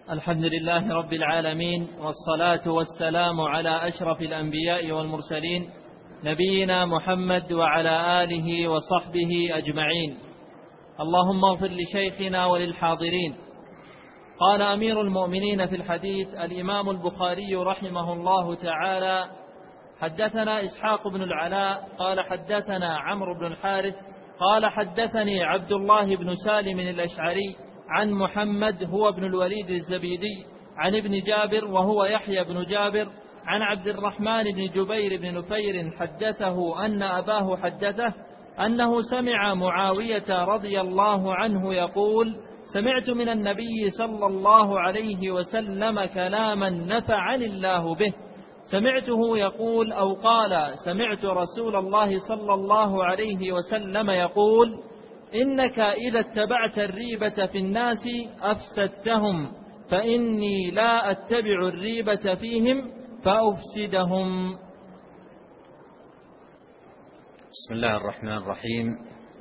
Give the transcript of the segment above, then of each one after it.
الحمد لله رب العالمين، والصلاة والسلام على أشرف الأنبياء والمرسلين نبينا محمد وعلى آله وصحبه أجمعين. اللهم اغفر لشيخنا وللحاضرين. قال أمير المؤمنين في الحديث الإمام البخاري رحمه الله تعالى: حدثنا إسحاق بن العلاء قال حدثنا عمرو بن الحارث قال حدثني عبد الله بن سالم الأشعري عن محمد هو ابن الوليد الزبيدي عن ابن جابر وهو يحيى بن جابر عن عبد الرحمن بن جبير بن نفير حدثه أن أباه حدثه أنه سمع معاوية رضي الله عنه يقول: سمعت من النبي صلى الله عليه وسلم كلاما نفعني الله به، سمعته يقول أو قال: سمعت رسول الله صلى الله عليه وسلم يقول: إنك إذا اتبعت الريبة في الناس أفسدتهم، فإني لا أتبع الريبة فيهم فأفسدهم. بسم الله الرحمن الرحيم.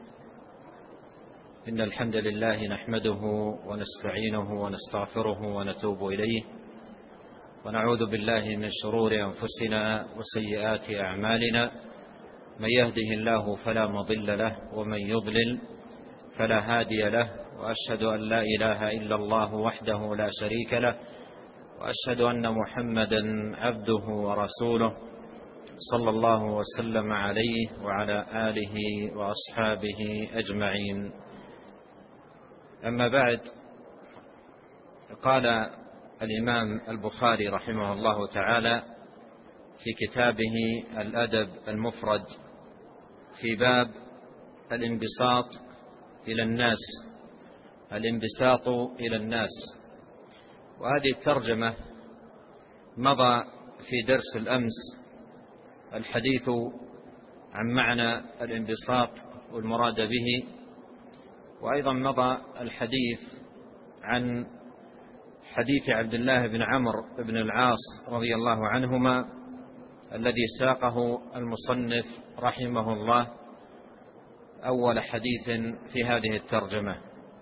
إن الحمد لله نحمده ونستعينه ونستغفره ونتوب إليه، ونعوذ بالله من شرور أنفسنا وسيئات أعمالنا، من يهده الله فلا مضل له ومن يضلل فلا هادي له، وأشهد أن لا إله إلا الله وحده لا شريك له، وأشهد أن محمدا عبده ورسوله صلى الله وسلم عليه وعلى آله وأصحابه أجمعين. أما بعد، قال الإمام البخاري رحمه الله تعالى في كتابه الأدب المفرد في باب الانبساط إلى الناس، الانبساط إلى الناس. وهذه الترجمة مضى في درس الأمس الحديث عن معنى الانبساط والمراد به، وأيضا مضى الحديث عن حديث عبد الله بن عمرو بن العاص رضي الله عنهما الذي ساقه المصنف رحمه الله أول حديث في هذه الترجمة.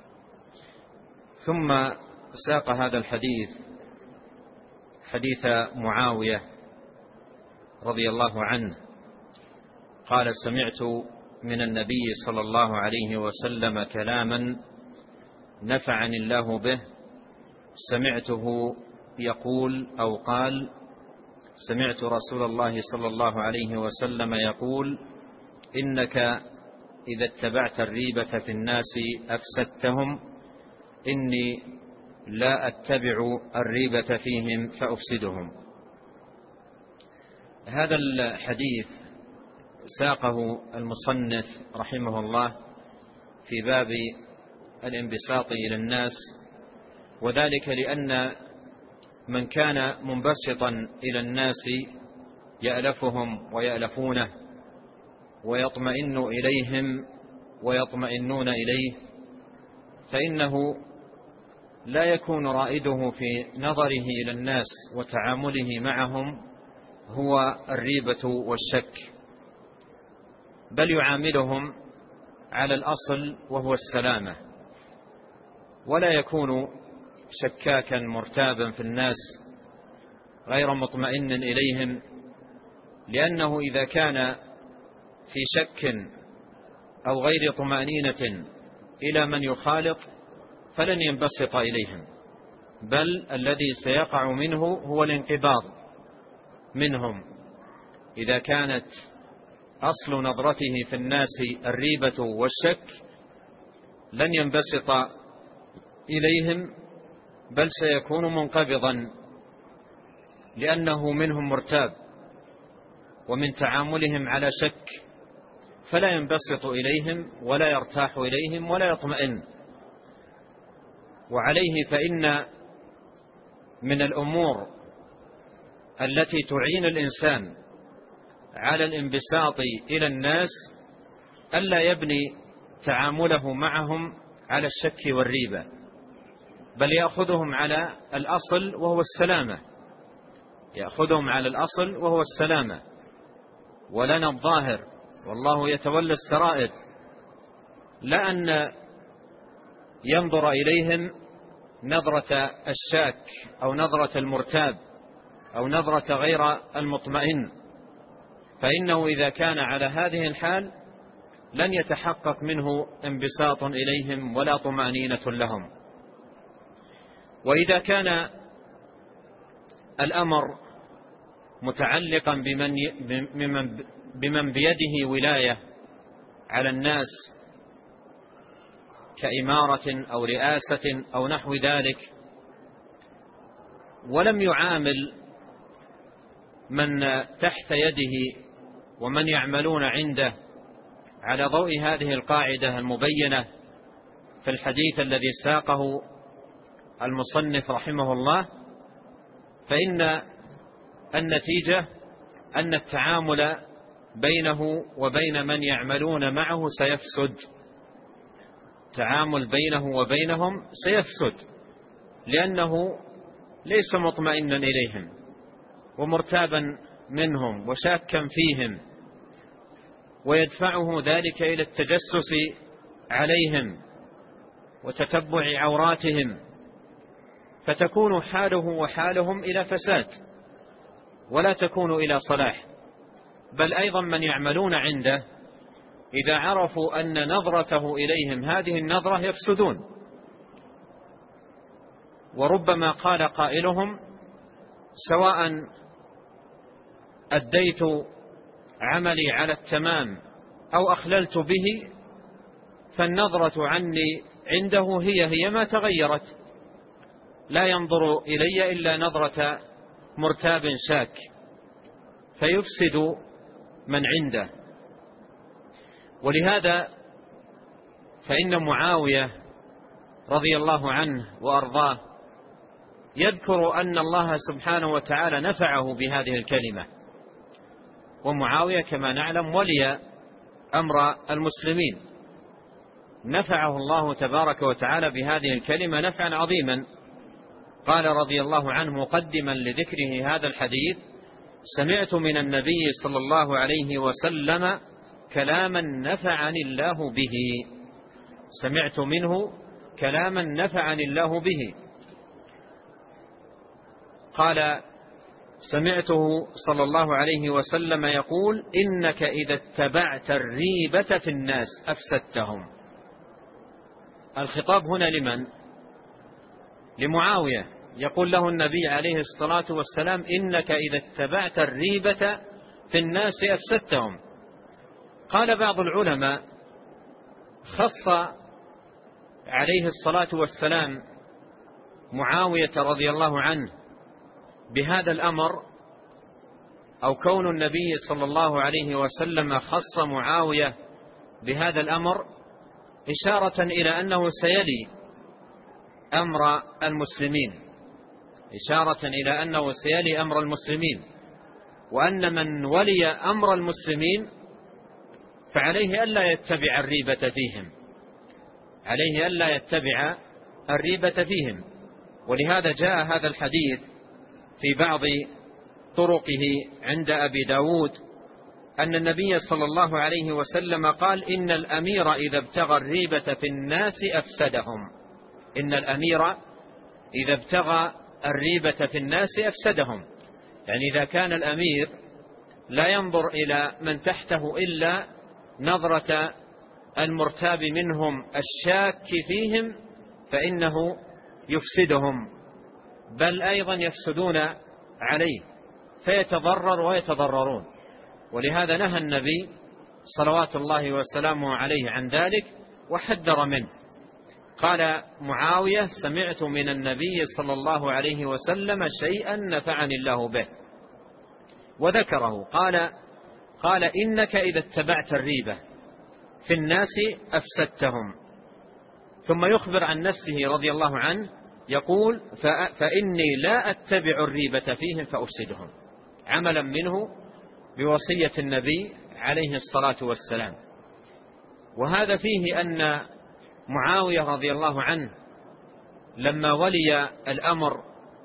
ثم ساق هذا الحديث حديث معاوية رضي الله عنه قال: سمعت من النبي صلى الله عليه وسلم كلاما نفعني الله به، سمعته يقول أو قال: سمعت رسول الله صلى الله عليه وسلم يقول: إنك إذا اتبعت الريبة في الناس أفسدتهم، إني لا أتبع الريبة فيهم فأفسدهم. هذا الحديث ساقه المصنف رحمه الله في باب الانبساط إلى الناس، وذلك لأن من كان منبسطا إلى الناس يألفهم ويألفونه ويطمئن إليهم ويطمئنون إليه، فإنه لا يكون رائده في نظره إلى الناس وتعامله معهم هو الريبة والشك، بل يعاملهم على الأصل وهو السلامة، ولا يكون شكاكا مرتابا في الناس غير مطمئن إليهم، لأنه إذا كان في شك أو غير طمأنينة إلى من يخالط فلن ينبسط إليهم، بل الذي سيقع منه هو الانقباض منهم. إذا كانت أصل نظرته في الناس الريبة والشك لن ينبسط إليهم، بل سيكون منقبضا، لأنه منهم مرتاب ومن تعاملهم على شك، فلا ينبسط إليهم ولا يرتاح إليهم ولا يطمئن. وعليه فإن من الأمور التي تعين الإنسان على الانبساط إلى الناس ألا يبني تعامله معهم على الشك والريبة، بل يأخذهم على الأصل وهو السلامة، يأخذهم على الأصل وهو السلامة، ولنا الظاهر والله يتولى السرائر، لا أن ينظر إليهم نظرة الشاك أو نظرة المرتاب أو نظرة غير المطمئن، فإنه إذا كان على هذه الحال لن يتحقق منه انبساط إليهم ولا طمأنينة لهم. وإذا كان الأمر متعلقا بمن بيده ولاية على الناس كإمارة أو رئاسة أو نحو ذلك، ولم يعامل من تحت يده ومن يعملون عنده على ضوء هذه القاعدة المبينة في الحديث الذي ساقه المصنف رحمه الله، فإن النتيجة أن التعامل بينه وبين من يعملون معه سيفسد. التعامل بينه وبينهم سيفسد، لأنه ليس مطمئنا إليهم ومرتابا منهم وشاكا فيهم، ويدفعه ذلك إلى التجسس عليهم وتتبع عوراتهم، فتكون حاله وحالهم إلى فساد ولا تكون إلى صلاح. بل أيضا من يعملون عنده إذا عرفوا أن نظرته إليهم هذه النظرة يفسدون، وربما قال قائلهم: سواء أديت عملي على التمام أو أخللت به، فالنظرة عني عنده هي ما تغيرت، لا ينظر إلي إلا نظرة مرتاب شاك، فيفسد من عنده. ولهذا فإن معاوية رضي الله عنه وأرضاه يذكر أن الله سبحانه وتعالى نفعه بهذه الكلمة، ومعاوية كما نعلم ولي أمر المسلمين، نفعه الله تبارك وتعالى بهذه الكلمة نفعا عظيما. قال رضي الله عنه مقدما لذكره هذا الحديث: سمعت من النبي صلى الله عليه وسلم كلاما نفعني الله به. سمعت منه كلاما نفعني الله به. قال: سمعته صلى الله عليه وسلم يقول: إنك إذا اتبعت الريبة في الناس أفسدتهم. الخطاب هنا لمن؟ لمعاوية. يقول له النبي عليه الصلاة والسلام: إنك إذا اتبعت الريبة في الناس أفسدتهم. قال بعض العلماء: خص عليه الصلاة والسلام معاوية رضي الله عنه بهذا الأمر، أو كون النبي صلى الله عليه وسلم خص معاوية بهذا الأمر إشارة إلى أنه سيلي أمر المسلمين، إشارة إلى أنه سيلي أمر المسلمين، وأن من ولي أمر المسلمين فعليه ألا يتبع الريبة فيهم، عليه ألا يتبع الريبة فيهم. ولهذا جاء هذا الحديث في بعض طرقه عند أبي داود أن النبي صلى الله عليه وسلم قال: إن الأمير إذا ابتغى الريبة في الناس أفسدهم. إن الأمير إذا ابتغى الريبة في الناس أفسدهم، يعني إذا كان الأمير لا ينظر إلى من تحته إلا نظرة المرتاب منهم الشاك فيهم فإنه يفسدهم، بل أيضا يفسدون عليه فيتضرر ويتضررون. ولهذا نهى النبي صلوات الله وسلامه عليه عن ذلك وحذر منه. قال معاوية: سمعت من النبي صلى الله عليه وسلم شيئا نفعني الله به، وذكره. قال: إنك إذا اتبعت الريبة في الناس أفسدتهم. ثم يخبر عن نفسه رضي الله عنه يقول: فإني لا أتبع الريبة فيهم فأفسدهم، عملا منه بوصية النبي عليه الصلاة والسلام. وهذا فيه أن معاوية رضي الله عنه لما ولي الأمر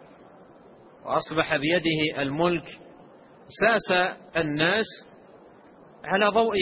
وأصبح بيده الملك ساس الناس على ضوء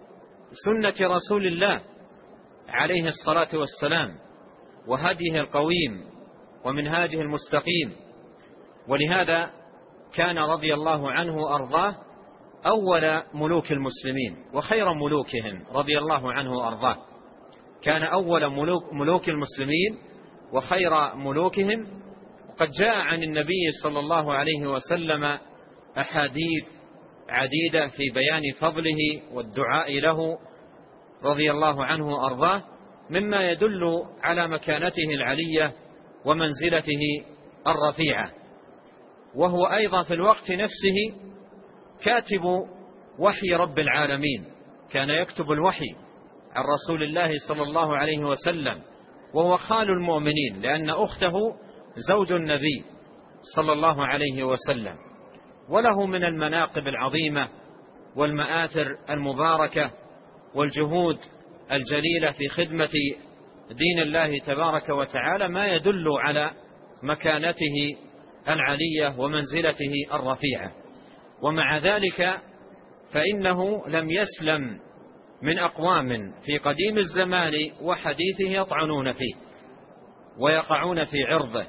سنة رسول الله عليه الصلاة والسلام وهديه القويم ومنهاجه المستقيم. ولهذا كان رضي الله عنه وأرضاه أول ملوك المسلمين وخير ملوكهم رضي الله عنه وأرضاه. كان أول ملوك المسلمين وخير ملوكهم. وقد جاء عن النبي صلى الله عليه وسلم أحاديث عديدة في بيان فضله والدعاء له رضي الله عنه وأرضاه، مما يدل على مكانته العلية ومنزلته الرفيعة. وهو أيضا في الوقت نفسه كاتب وحي رب العالمين، كان يكتب الوحي عن رسول الله صلى الله عليه وسلم، وهو خال المؤمنين لأن أخته زوج النبي صلى الله عليه وسلم. وله من المناقب العظيمة والمآثر المباركة والجهود الجليلة في خدمة دين الله تبارك وتعالى ما يدل على مكانته العلية ومنزلته الرفيعة. ومع ذلك فإنه لم يسلم من أقوام في قديم الزمان وحديثه يطعنون فيه ويقعون في عرضه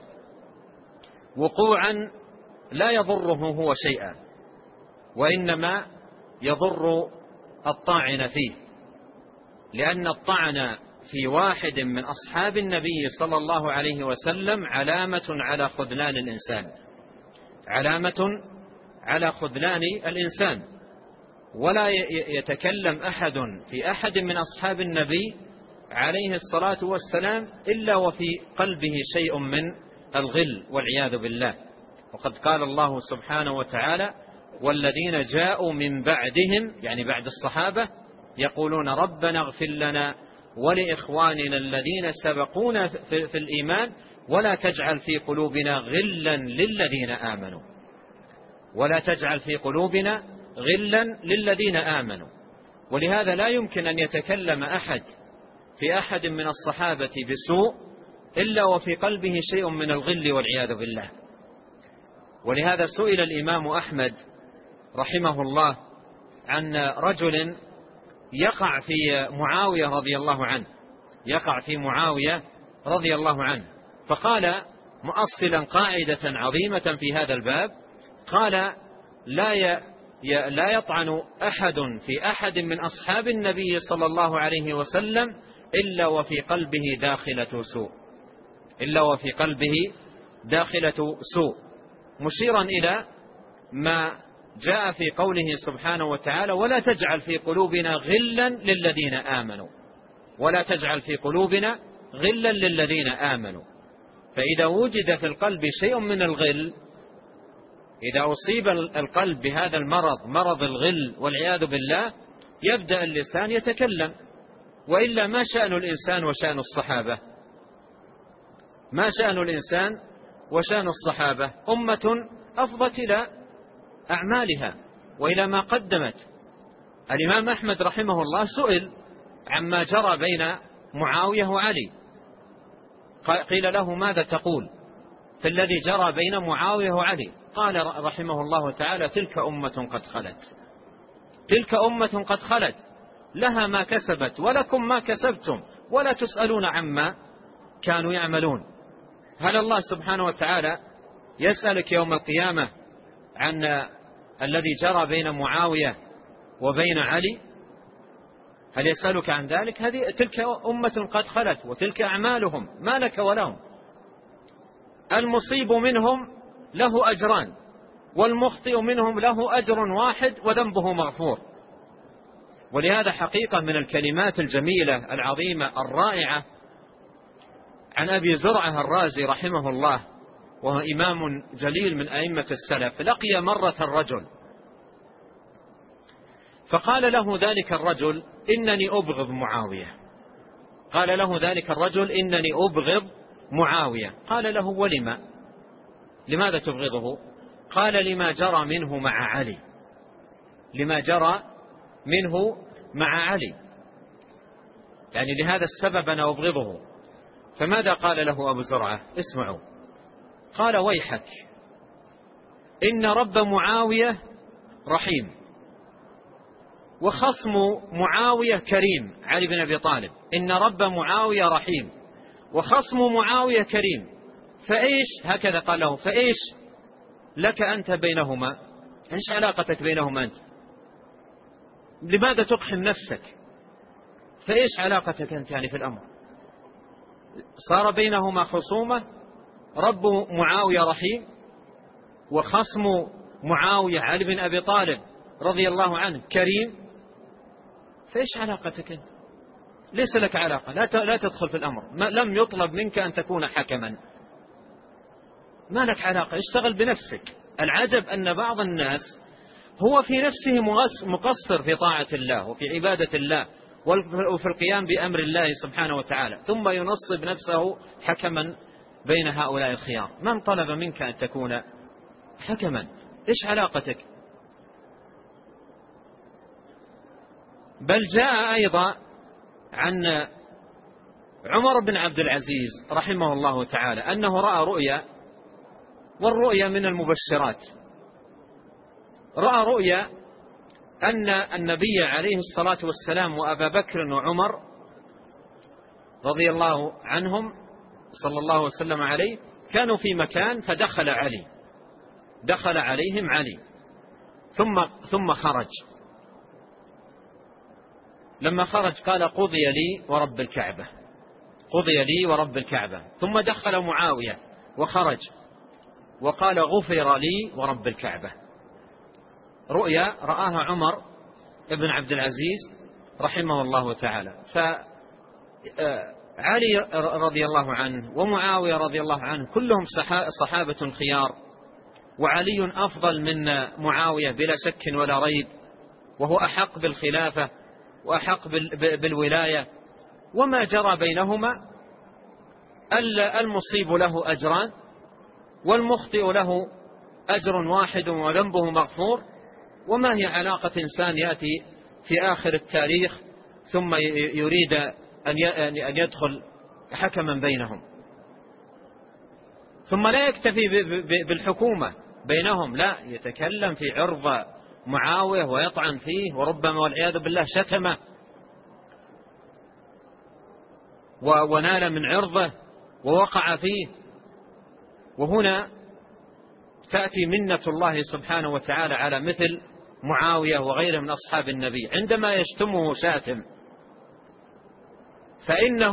وقوعا لا يضره هو شيئا، وإنما يضر الطاعن فيه، لأن الطعن في واحد من أصحاب النبي صلى الله عليه وسلم علامة على خذلان الإنسان، علامة على خذلان الإنسان. ولا يتكلم أحد في أحد من أصحاب النبي عليه الصلاة والسلام إلا وفي قلبه شيء من الغل والعياذ بالله. وقد قال الله سبحانه وتعالى: والذين جاءوا من بعدهم، يعني بعد الصحابة، يقولون ربنا اغفر لنا ولإخواننا الذين سبقونا في الإيمان ولا تجعل في قلوبنا غلا للذين آمنوا، ولا تجعل في قلوبنا غلا للذين آمنوا. ولهذا لا يمكن أن يتكلم أحد في أحد من الصحابة بسوء إلا وفي قلبه شيء من الغل والعياذ بالله. ولهذا سئل الإمام أحمد رحمه الله عن رجل يقع في معاوية رضي الله عنه، يقع في معاوية رضي الله عنه، فقال مؤصلا قاعدة عظيمة في هذا الباب، قال: لا يطعن أحد في أحد من أصحاب النبي صلى الله عليه وسلم إلا وفي قلبه داخلة سوء، إلا وفي قلبه داخلة سوء، مشيرا إلى ما جاء في قوله سبحانه وتعالى: ولا تجعل في قلوبنا غلا للذين آمنوا، ولا تجعل في قلوبنا غلا للذين آمنوا. فإذا وجد في القلب شيء من الغل، إذا أصيب القلب بهذا المرض، مرض الغل والعياذ بالله، يبدأ اللسان يتكلم. وإلا ما شأن الإنسان وشأن الصحابة؟ ما شأن الإنسان وشأن الصحابة؟ أمة أفضت إلى أعمالها وإلى ما قدمت. الإمام أحمد رحمه الله سئل عما جرى بين معاوية وعلي، قيل له: ماذا تقول في الذي جرى بين معاوية وعلي؟ قال رحمه الله تعالى: تلك أمة قد خلت، تلك أمة قد خلت، لها ما كسبت ولكم ما كسبتم ولا تسألون عما كانوا يعملون. هل الله سبحانه وتعالى يسألك يوم القيامة عن الذي جرى بين معاوية وبين علي؟ هل يسألك عن ذلك؟ تلك أمة قد خلت وتلك أعمالهم، ما لك ولهم. المصيب منهم له أجران والمخطئ منهم له أجر واحد وذنبه مغفور. ولهذا حقيقة من الكلمات الجميلة العظيمة الرائعة عن أبي زرعة الرازي رحمه الله، وهو إمام جليل من أئمة السلف، لقي مرة الرجل فقال له ذلك الرجل: إنني أبغض معاوية. قال له ذلك الرجل: إنني أبغض معاوية. قال له: ولما؟ لماذا تبغضه؟ قال: لما جرى منه مع علي، لما جرى منه مع علي، يعني لهذا السبب أنا أبغضه. فماذا قال له أبو زرعة؟ اسمعوا. قال: ويحك، إن رب معاوية رحيم، وخصم معاوية كريم. علي بن أبي طالب: إن رب معاوية رحيم وخصم معاوية كريم، فإيش هكذا قال له فإيش لك أنت بينهما؟ إيش علاقتك بينهما أنت؟ لماذا تقحم نفسك؟ فإيش علاقتك أنت يعني في الأمر؟ صار بينهما خصومة. رب معاوية رحيم، وخصم معاوية علي بن أبي طالب رضي الله عنه كريم، فإيش علاقتك أنت؟ ليس لك علاقة، لا تدخل في الأمر، لم يطلب منك أن تكون حكما، ما لك علاقة، اشتغل بنفسك. العجب أن بعض الناس هو في نفسه مقصر في طاعة الله وفي عبادة الله وفي القيام بأمر الله سبحانه وتعالى، ثم ينصب نفسه حكما بين هؤلاء الخيار. من طلب منك أن تكون حكما؟ إيش علاقتك؟ بل جاء أيضا عن عمر بن عبد العزيز رحمه الله تعالى أنه رأى رؤيا، والرؤيا من المبشرات. رأى رؤيا أن النبي عليه الصلاة والسلام وأبا بكر وعمر رضي الله عنهم صلى الله وسلم عليه كانوا في مكان، فدخل علي، دخل عليهم علي ثم خرج. لما خرج قال قضي لي ورب الكعبة، قضي لي ورب الكعبة. ثم دخل معاوية وخرج وقال غفر لي ورب الكعبة. رؤيا رآها عمر بن عبد العزيز رحمه الله تعالى. فعلي رضي الله عنه ومعاوية رضي الله عنه كلهم صحابة خيار، وعلي أفضل من معاوية بلا شك ولا ريب، وهو أحق بالخلافة وأحق بالولاية. وما جرى بينهما المصيب له أجران والمخطئ له أجر واحد وذنبه مغفور. وما هي علاقة إنسان يأتي في آخر التاريخ ثم يريد أن يدخل حكما بينهم، ثم لا يكتفي بالحكومة بينهم، لا يتكلم في عرض معاوية ويطعن فيه، وربما والعياذ بالله شتمه ونال من عرضه ووقع فيه. وهنا تأتي منة الله سبحانه وتعالى على مثل معاوية وغيره من أصحاب النبي، عندما يشتمه شاتم فإنه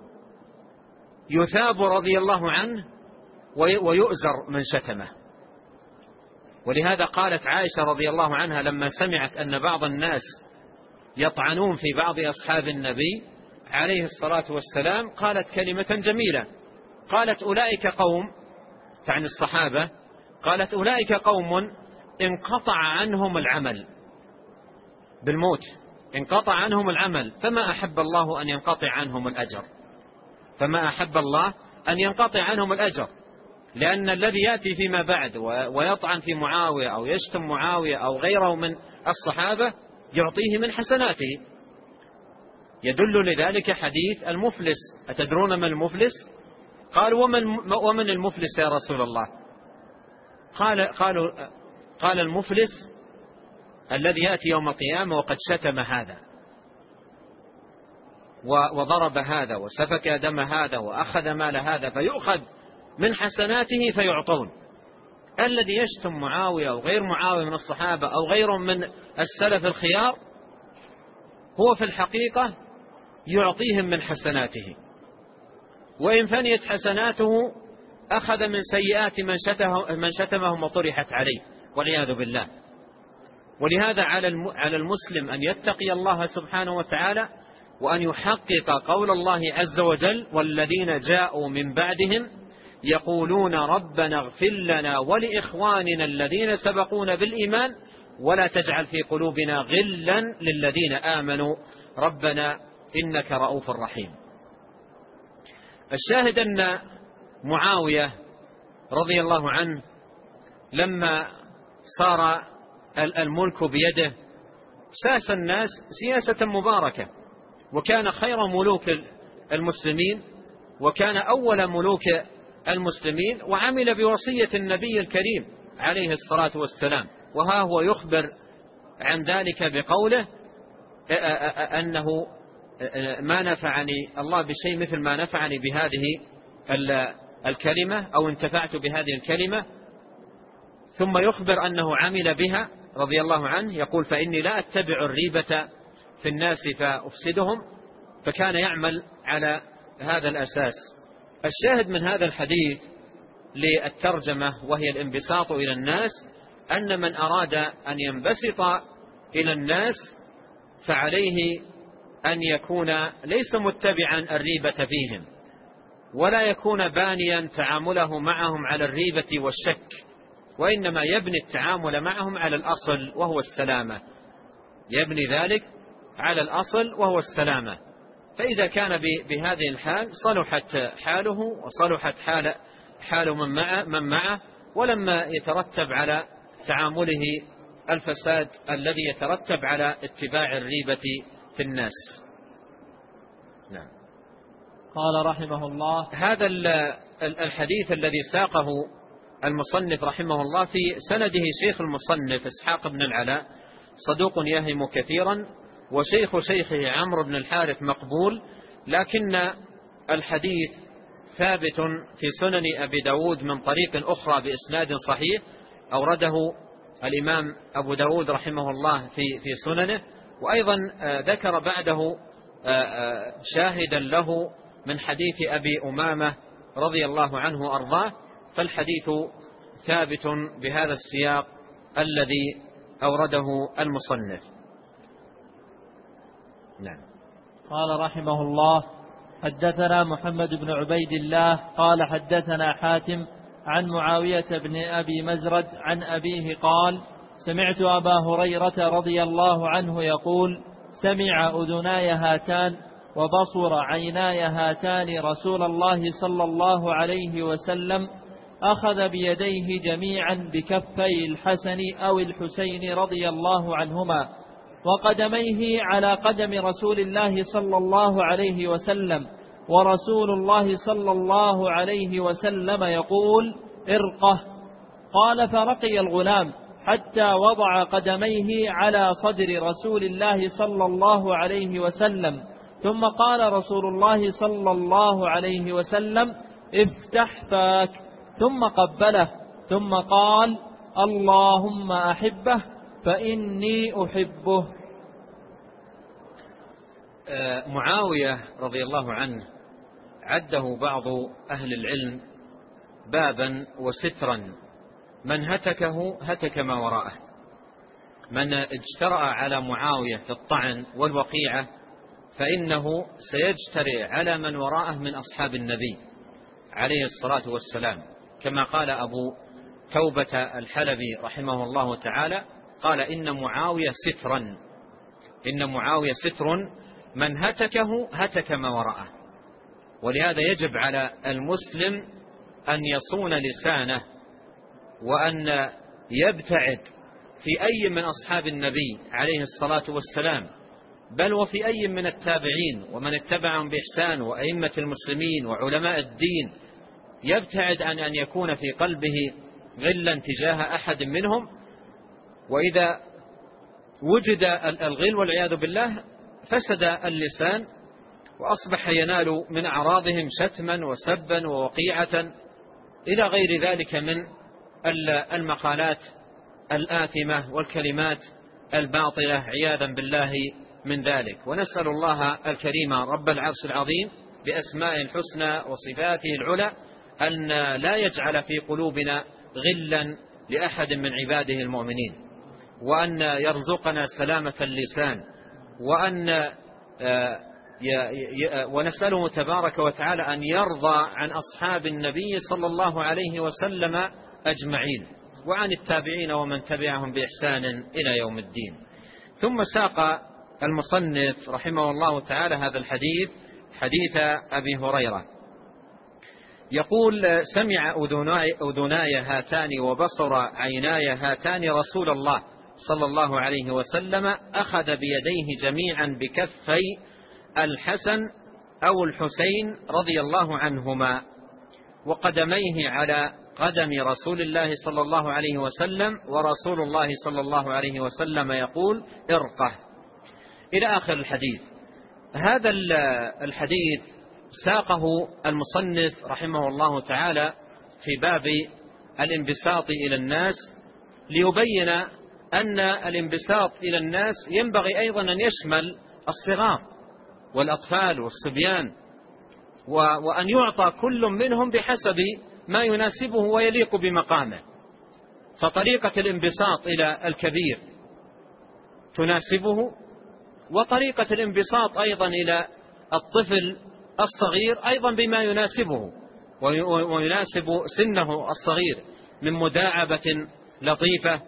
يثاب رضي الله عنه ويؤزر من شتمه. ولهذا قالت عائشة رضي الله عنها لما سمعت أن بعض الناس يطعنون في بعض أصحاب النبي عليه الصلاة والسلام قالت كلمة جميلة، قالت أولئك قوم، تعني الصحابة، قالت أولئك قوم انقطع عنهم العمل بالموت، انقطع عنهم العمل، فما أحب الله أن ينقطع عنهم الأجر، فما أحب الله أن ينقطع عنهم الأجر. لأن الذي يأتي فيما بعد ويطعن في معاوية أو يشتم معاوية أو غيره من الصحابة يعطيه من حسناته. يدل لذلك حديث المفلس. أتدرون من المفلس؟ قال ومن المفلس يا رسول الله؟ قال المفلس الذي يأتي يوم القيامة وقد شتم هذا وضرب هذا وسفك دم هذا وأخذ مال هذا، فيؤخذ من حسناته فيعطون. الذي يشتم معاوية أو غير معاوية من الصحابة أو غيرهم من السلف الخيار هو في الحقيقة يعطيهم من حسناته، وإن فنيت حسناته أخذ من سيئات من شتمهم وطرحت عليه والعياذ بالله. ولهذا على المسلم أن يتقي الله سبحانه وتعالى وأن يحقق قول الله عز وجل والذين جاءوا من بعدهم يقولون ربنا اغفر لنا ولإخواننا الذين سبقونا بالإيمان ولا تجعل في قلوبنا غلا للذين آمنوا ربنا إنك رؤوف رحيم. الشاهد أن معاوية رضي الله عنه لما صار الملك بيده ساس الناس سياسة مباركة، وكان خير ملوك المسلمين وكان أول ملوك المسلمين، وعمل بوصية النبي الكريم عليه الصلاة والسلام. وها هو يخبر عن ذلك بقوله أنه ما نفعني الله بشيء مثل ما نفعني بهذه الكلمة أو انتفعت بهذه الكلمة، ثم يخبر أنه عمل بها رضي الله عنه، يقول فإني لا أتبع الريبة في الناس فأفسدهم. فكان يعمل على هذا الأساس. الشاهد من هذا الحديث للترجمة وهي الانبساط إلى الناس، أن من أراد أن ينبسط إلى الناس فعليه أن يكون ليس متبعا الريبة فيهم، ولا يكون بانيا تعامله معهم على الريبة والشك، وإنما يبني التعامل معهم على الأصل وهو السلامة، يبني ذلك على الأصل وهو السلامة. فإذا كان بهذه الحال صلحت حاله وصلحت حال من معه، ولما يترتب على تعامله الفساد الذي يترتب على اتباع الريبة في الناس. نعم. قال رحمه الله: هذا الحديث الذي ساقه المصنف رحمه الله في سنده شيخ المصنف إسحاق بن العلاء صدوق يهم كثيرا، وشيخ شيخه عمرو بن الحارث مقبول، لكن الحديث ثابت في سنن أبي داود من طريق أخرى بإسناد صحيح، أورده الإمام أبو داود رحمه الله في سننه، وأيضا ذكر بعده شاهدا له من حديث أبي أمامة رضي الله عنه وأرضاه. فالحديث ثابت بهذا السياق الذي أورده المصنف. نعم. قال رحمه الله: حدثنا محمد بن عبيد الله قال حدثنا حاتم عن معاوية بن أبي مزرد عن أبيه قال: سمعت أبا هريرة رضي الله عنه يقول: سمع أذناي هاتان وبصر عيناي هاتان رسول الله صلى الله عليه وسلم أخذ بيديه جميعا بكفي الحسن أو الحسين رضي الله عنهما، وقدميه على قدم رسول الله صلى الله عليه وسلم، ورسول الله صلى الله عليه وسلم يقول: ارقه. قال: فرقي الغلام حتى وضع قدميه على صدر رسول الله صلى الله عليه وسلم، ثم قال رسول الله صلى الله عليه وسلم: افتح فاك، ثم قبله، ثم قال: اللهم أحبه فإني أحبه. معاوية رضي الله عنه عده بعض أهل العلم بابا وسترا، من هتكه هتك ما وراءه. من اجترأ على معاوية في الطعن والوقيعة فإنه سيجترئ على من وراءه من أصحاب النبي عليه الصلاة والسلام، كما قال أبو توبة الحلبي رحمه الله تعالى، قال: إن معاوية ستر من هتكه هتك ما وراءه. ولهذا يجب على المسلم أن يصون لسانه، وأن يبتعد في أي من أصحاب النبي عليه الصلاة والسلام، بل وفي أي من التابعين ومن اتبعهم بإحسان وأئمة المسلمين وعلماء الدين، يبتعد عن أن يكون في قلبه غلا تجاه أحد منهم. وإذا وجد الغل والعياذ بالله فسد اللسان، وأصبح ينال من أعراضهم شتما وسبا ووقيعة إلى غير ذلك من المقالات الآثمة والكلمات الباطلة عياذا بالله من ذلك. ونسأل الله الكريم رب العرش العظيم بأسماء الحسنى وصفاته العلى أن لا يجعل في قلوبنا غلا لأحد من عباده المؤمنين، وأن يرزقنا سلامة اللسان، ونسأله تبارك وتعالى أن يرضى عن أصحاب النبي صلى الله عليه وسلم أجمعين، وعن التابعين ومن تبعهم بإحسان إلى يوم الدين. ثم ساق المصنف رحمه الله تعالى هذا الحديث، حديث أبي هريرة، يقول: سمع أذناي هاتان وبصر عيناي هاتان رسول الله صلى الله عليه وسلم أخذ بيديه جميعا بكفي الحسن أو الحسين رضي الله عنهما، وقدميه على قدم رسول الله صلى الله عليه وسلم، ورسول الله صلى الله عليه وسلم يقول: ارقه، إلى آخر الحديث. هذا الحديث ساقه المصنف رحمه الله تعالى في باب الانبساط إلى الناس ليبين أن الانبساط إلى الناس ينبغي أيضا أن يشمل الصغار والأطفال والصبيان، وأن يعطى كل منهم بحسب ما يناسبه ويليق بمقامه. فطريقة الانبساط إلى الكبير تناسبه، وطريقة الانبساط أيضا إلى الطفل الصغير أيضا بما يناسبه ويناسب سنه الصغير من مداعبة لطيفة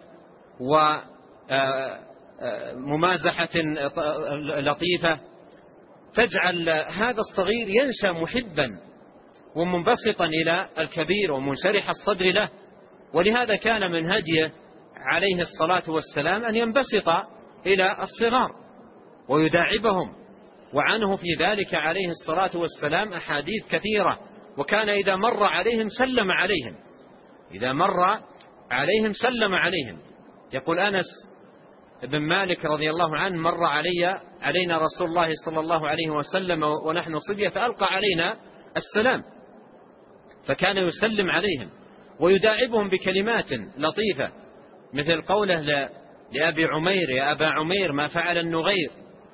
وممازحة لطيفة تجعل هذا الصغير ينشأ محبا ومنبسطا إلى الكبير ومنشرح الصدر له. ولهذا كان من هديه عليه الصلاة والسلام أن ينبسط إلى الصغار ويداعبهم، وعنه في ذلك عليه الصلاة والسلام أحاديث كثيرة. وكان إذا مر عليهم سلم عليهم، إذا مر عليهم سلم عليهم. يقول أنس بن مالك رضي الله عنه: مر علينا رسول الله صلى الله عليه وسلم ونحن صبية فألقى علينا السلام، فكان يسلم عليهم ويداعبهم بكلمات لطيفة مثل قوله لأبي عمير: يا أبا عمير ما فعل النغير.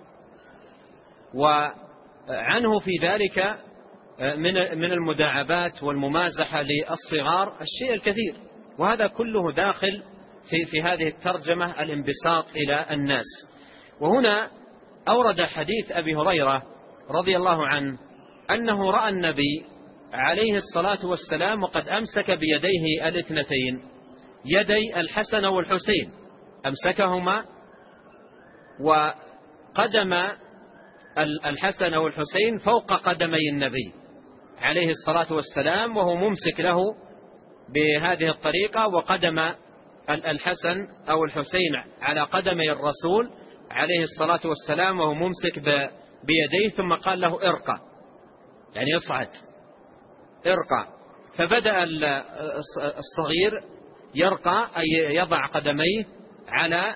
وعنه في ذلك من المداعبات والممازحة للصغار الشيء الكثير، وهذا كله داخل في هذه الترجمة الانبساط إلى الناس. وهنا أورد حديث أبي هريرة رضي الله عنه أنه رأى النبي عليه الصلاة والسلام وقد أمسك بيديه الاثنتين، يدي الحسن والحسين، أمسكهما وقدم الحسن والحسين فوق قدمي النبي عليه الصلاة والسلام، وهو ممسك له بهذه الطريقة، وقدم الحسن أو الحسين على قدمي الرسول عليه الصلاة والسلام وهو ممسك بيديه، ثم قال له: ارقى، يعني اصعد، ارقى. فبدأ الصغير يرقى، أي يضع قدميه على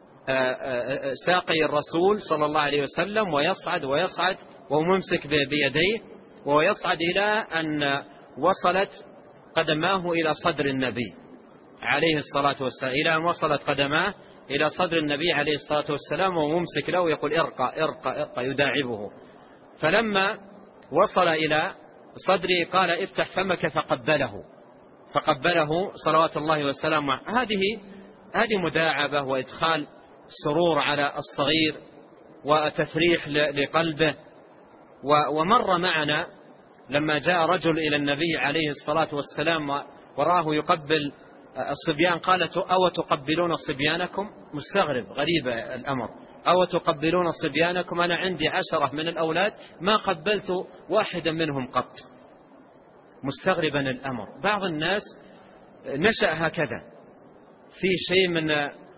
ساقي الرسول صلى الله عليه وسلم ويصعد ويصعد وهو ممسك بيديه، وهو يصعد إلى أن وصلت قدماه إلى صدر النبي عليه الصلاة والسلام، إلى أن وصلت قدماه إلى صدر النبي عليه الصلاة والسلام وهو ممسك له يقول: ارقى ارقى ارقى، يداعبه. فلما وصل إلى صدره قال: افتح فمك، فقبله صلوات الله وسلامه. هذه مداعبة وإدخال سرور على الصغير وتفريح لقلبه. ومر معنا لما جاء رجل إلى النبي عليه الصلاة والسلام وراه يقبل الصبيان، قالت: أو تقبلون صبيانكم؟ مستغرب، غريب الأمر، أو تقبلون صبيانكم؟ أنا عندي 10 من الأولاد ما قبلت واحدا منهم قط. مستغربا الأمر. بعض الناس نشأ هكذا، في شيء من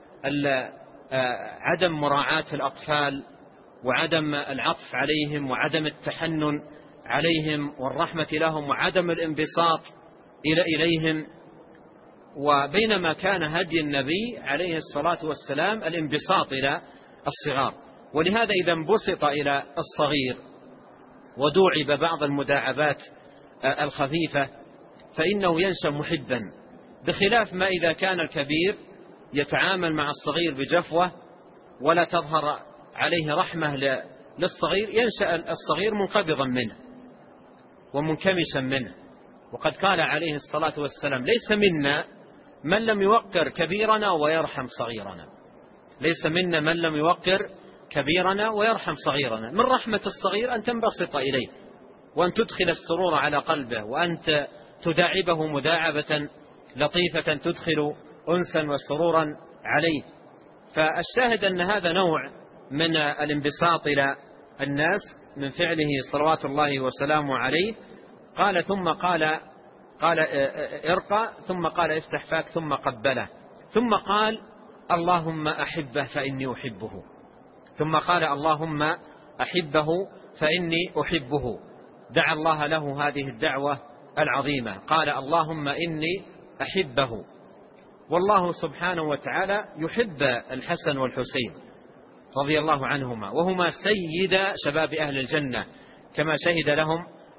عدم مراعاة الأطفال وعدم العطف عليهم وعدم التحنن عليهم والرحمة لهم وعدم الانبساط إليهم. وبينما كان هدي النبي عليه الصلاة والسلام الانبساط إلى الصغار. ولهذا إذا انبسط إلى الصغير ودوعب بعض المداعبات الخفيفة فإنه ينشأ محبا، بخلاف ما إذا كان الكبير يتعامل مع الصغير بجفوة ولا تظهر عليه رحمة للصغير، ينشأ الصغير منقبضا منه ومنكمشا منه. وقد قال عليه الصلاة والسلام: ليس منا من لم يوقر كبيرنا ويرحم صغيرنا. ليس منا من لم يوقر كبيرنا ويرحم صغيرنا. من رحمة الصغير أن تنبسط إليه وأن تدخل السرور على قلبه وأن تداعبه مداعبة لطيفة تدخل أنسا وسرورا عليه. فالشاهد أن هذا نوع من الانبساط إلى الناس من فعله صلوات الله وسلامه عليه. قال ثم قال ارقى، ثم قال افتح فاك، ثم قبله، ثم قال: اللهم أحبه فإني أحبه. ثم قال: اللهم أحبه فإني أحبه. دعا الله له هذه الدعوة العظيمة، قال: اللهم إني أحبه. والله سبحانه وتعالى يحب الحسن والحسين رضي الله عنهما، وهما سيد شباب أهل الجنة كما شهد لهم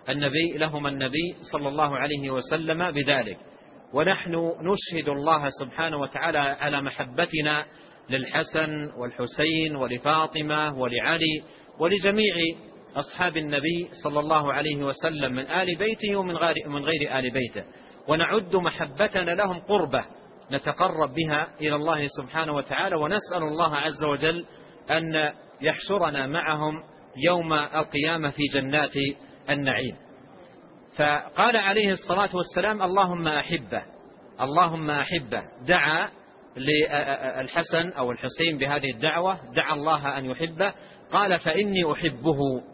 النبي صلى الله عليه وسلم بذلك. ونحن نشهد الله سبحانه وتعالى على محبتنا للحسن والحسين ولفاطمة ولعلي ولجميع أصحاب النبي صلى الله عليه وسلم من آل بيته ومن غير آل بيته، ونعد محبتنا لهم قربة نتقرب بها إلى الله سبحانه وتعالى، ونسأل الله عز وجل أن يحشرنا معهم يوم القيامة في جنات النعيم. فقال عليه الصلاة والسلام اللهم أحبه، دعا للحسن أو الحسين بهذه الدعوة، دعا الله أن يحبه، قال فإني أحبه.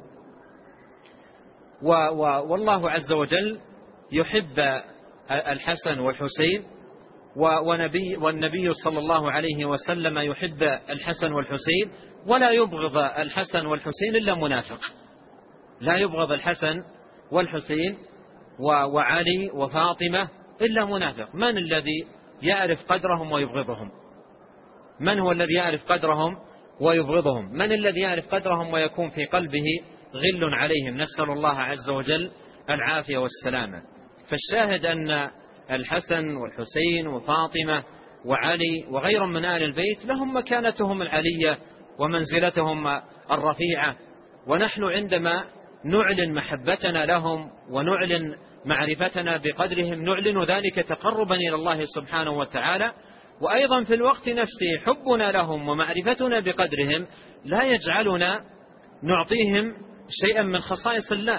والله عز وجل يحب الحسن والحسين، والنبي صلى الله عليه وسلم يحب الحسن والحسين، ولا يبغض الحسن والحسين إلا منافق. لا يبغض الحسن والحسين وعلي وفاطمة إلا منافق. من الذي يعرف قدرهم ويبغضهم؟ من هو الذي يعرف قدرهم ويبغضهم؟ من الذي يعرف قدرهم ويكون في قلبه غل عليهم؟ نسأل الله عز وجل العافية والسلامة. فالشاهد أن الحسن والحسين وفاطمة وعلي وغيرهم من آل البيت لهم مكانتهم العلية ومنزلتهم الرفيعة، ونحن عندما نعلن محبتنا لهم ونعلن معرفتنا بقدرهم نعلن ذلك تقربا إلى الله سبحانه وتعالى. وأيضا في الوقت نفسه حبنا لهم ومعرفتنا بقدرهم لا يجعلنا نعطيهم شيئا من خصائص الله،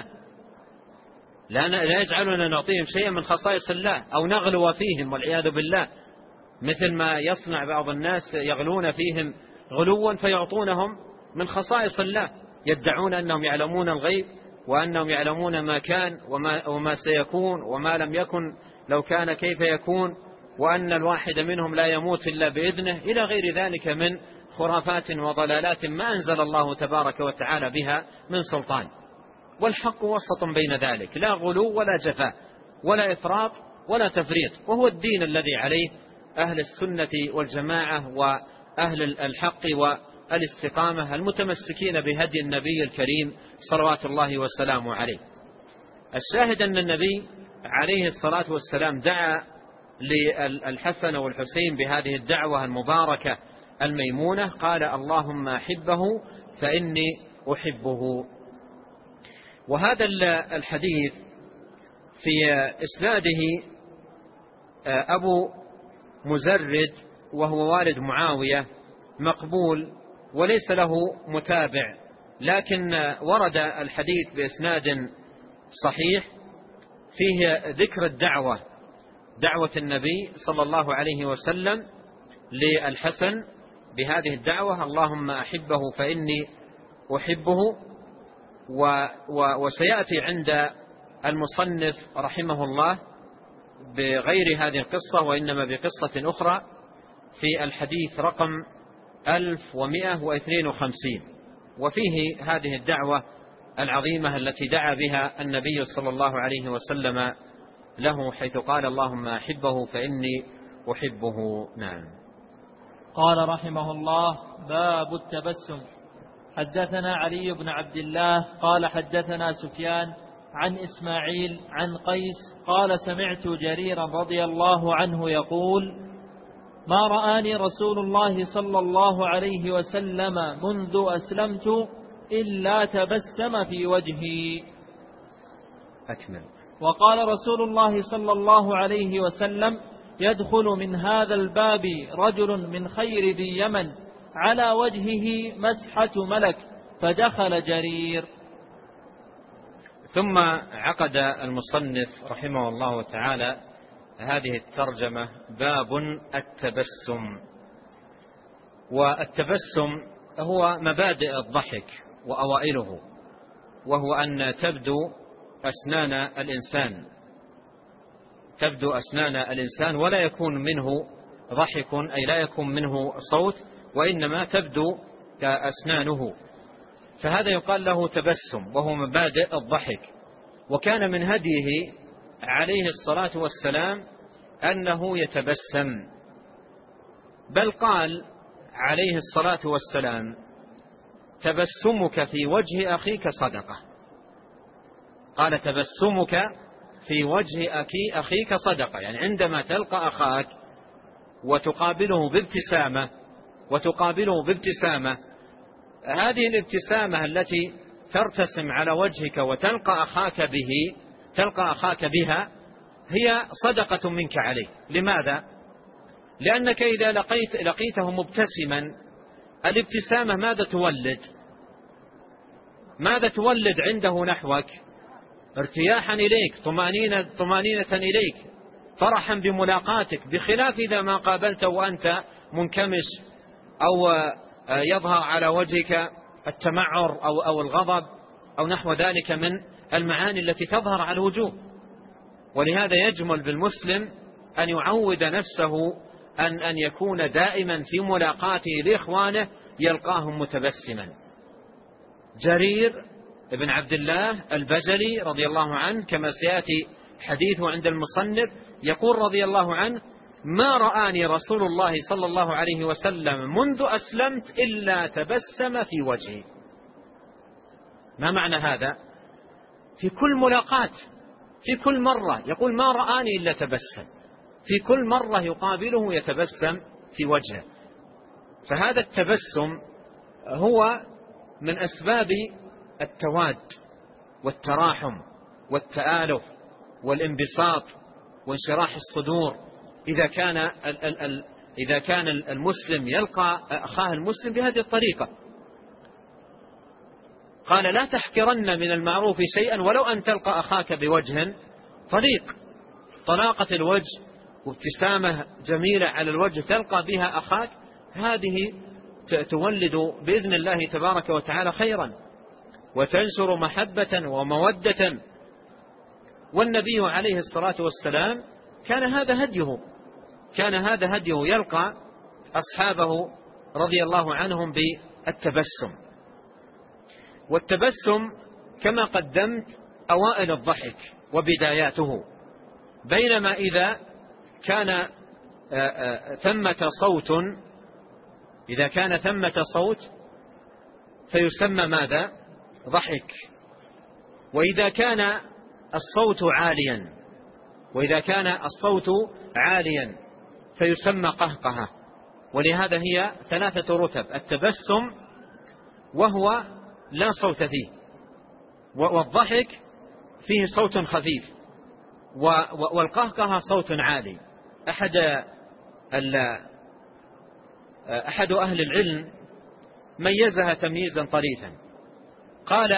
لا يجعلنا نعطيهم شيئا من خصائص الله أو نغلو فيهم والعياذ بالله، مثل ما يصنع بعض الناس يغلون فيهم غلوا فيعطونهم من خصائص الله، يدعون أنهم يعلمون الغيب وأنهم يعلمون ما كان وما سيكون وما لم يكن لو كان كيف يكون، وأن الواحد منهم لا يموت إلا بإذنه، إلى غير ذلك من خرافات وضلالات ما أنزل الله تبارك وتعالى بها من سلطان. والحق وسط بين ذلك، لا غلو ولا جفاء ولا إفراط ولا تفريط، وهو الدين الذي عليه أهل السنة والجماعة وأهل الحق والاستقامة المتمسكين بهدي النبي الكريم صلوات الله وسلامه عليه. الشاهد أن النبي عليه الصلاة والسلام دعا للحسن والحسين بهذه الدعوة المباركة الميمونة، قال اللهم أحبه فإني أحبه. وهذا الحديث في إسناده أبو مزرد وهو والد معاوية مقبول وليس له متابع، لكن ورد الحديث بإسناد صحيح فيه ذكر دعوة النبي صلى الله عليه وسلم للحسن بهذه الدعوة اللهم أحبه فإني أحبه. وسيأتي عند المصنف رحمه الله بغير هذه القصة وإنما بقصة أخرى في الحديث رقم 1152، وفيه هذه الدعوة العظيمة التي دعا بها النبي صلى الله عليه وسلم له، حيث قال اللهم أحبه فإني أحبه. نعم. قال رحمه الله: باب التبسم. حدثنا علي بن عبد الله قال حدثنا سفيان عن إسماعيل عن قيس قال سمعت جريرا رضي الله عنه يقول: ما رآني رسول الله صلى الله عليه وسلم منذ أسلمت إلا تبسم في وجهي. أكمل. وقال رسول الله صلى الله عليه وسلم: يدخل من هذا الباب رجل من خير ذي يمن على وجهه مسحة ملك، فدخل جرير. ثم عقد المصنف رحمه الله تعالى هذه الترجمة: باب التبسم. والتبسم هو مبادئ الضحك وأوائله، وهو أن تبدو أسنان الإنسان ولا يكون منه ضحك، أي لا يكون منه صوت، وإنما تبدو أسنانه، فهذا يقال له تبسم، وهو مبادئ الضحك. وكان من هديه عليه الصلاة والسلام أنه يتبسم، بل قال عليه الصلاة والسلام: تبسمك في وجه أخيك صدقة. قال تبسمك في وجه أخيك صدقة، يعني عندما تلقى أخاك وتقابله بابتسامة هذه الابتسامة التي ترتسم على وجهك وتلقى أخاك بها هي صدقة منك عليه. لماذا؟ لأنك إذا لقيته مبتسما، الابتسامة ماذا تولد عنده نحوك؟ ارتياحا إليك، طمأنينة إليك، فرحا بملاقاتك، بخلاف إذا ما قابلته وأنت منكمش أو يظهر على وجهك التمعر أو الغضب أو نحو ذلك من المعاني التي تظهر على الوجوه. ولهذا يجمل بالمسلم أن يعود نفسه أن يكون دائما في ملاقاته لإخوانه يلقاهم متبسما. جرير بن عبد الله البجلي رضي الله عنه كما سيأتي حديثه عند المصنف يقول رضي الله عنه: ما رآني رسول الله صلى الله عليه وسلم منذ أسلمت إلا تبسم في وجهي. ما معنى هذا؟ في كل ملاقات، في كل مرة يقول ما رآني إلا تبسم، في كل مرة يقابله يتبسم في وجهه. فهذا التبسم هو من أسباب التواد والتراحم والتآلف والانبساط وانشراح الصدور إذا كان المسلم يلقى أخاه المسلم بهذه الطريقة. قال: لا تحقرن من المعروف شيئا ولو أن تلقى أخاك بوجه طليق. طلاقة الوجه وابتسامة جميلة على الوجه تلقى بها أخاك، هذه تولد بإذن الله تبارك وتعالى خيرا وتنشر محبة ومودة. والنبي عليه الصلاة والسلام كان هذا هديه يلقى أصحابه رضي الله عنهم بالتبسم. والتبسم كما قدمت أوائل الضحك وبداياته، بينما إذا كان ثمة صوت فيسمى ماذا؟ ضحك. وإذا كان الصوت عاليا فيسمى قهقهة. ولهذا هي 3 رتب: التبسم وهو لا صوت فيه، والضحك فيه صوت خفيف، والقهقهة صوت عالي. أحد أهل العلم ميزها تمييزا طريفا، قال: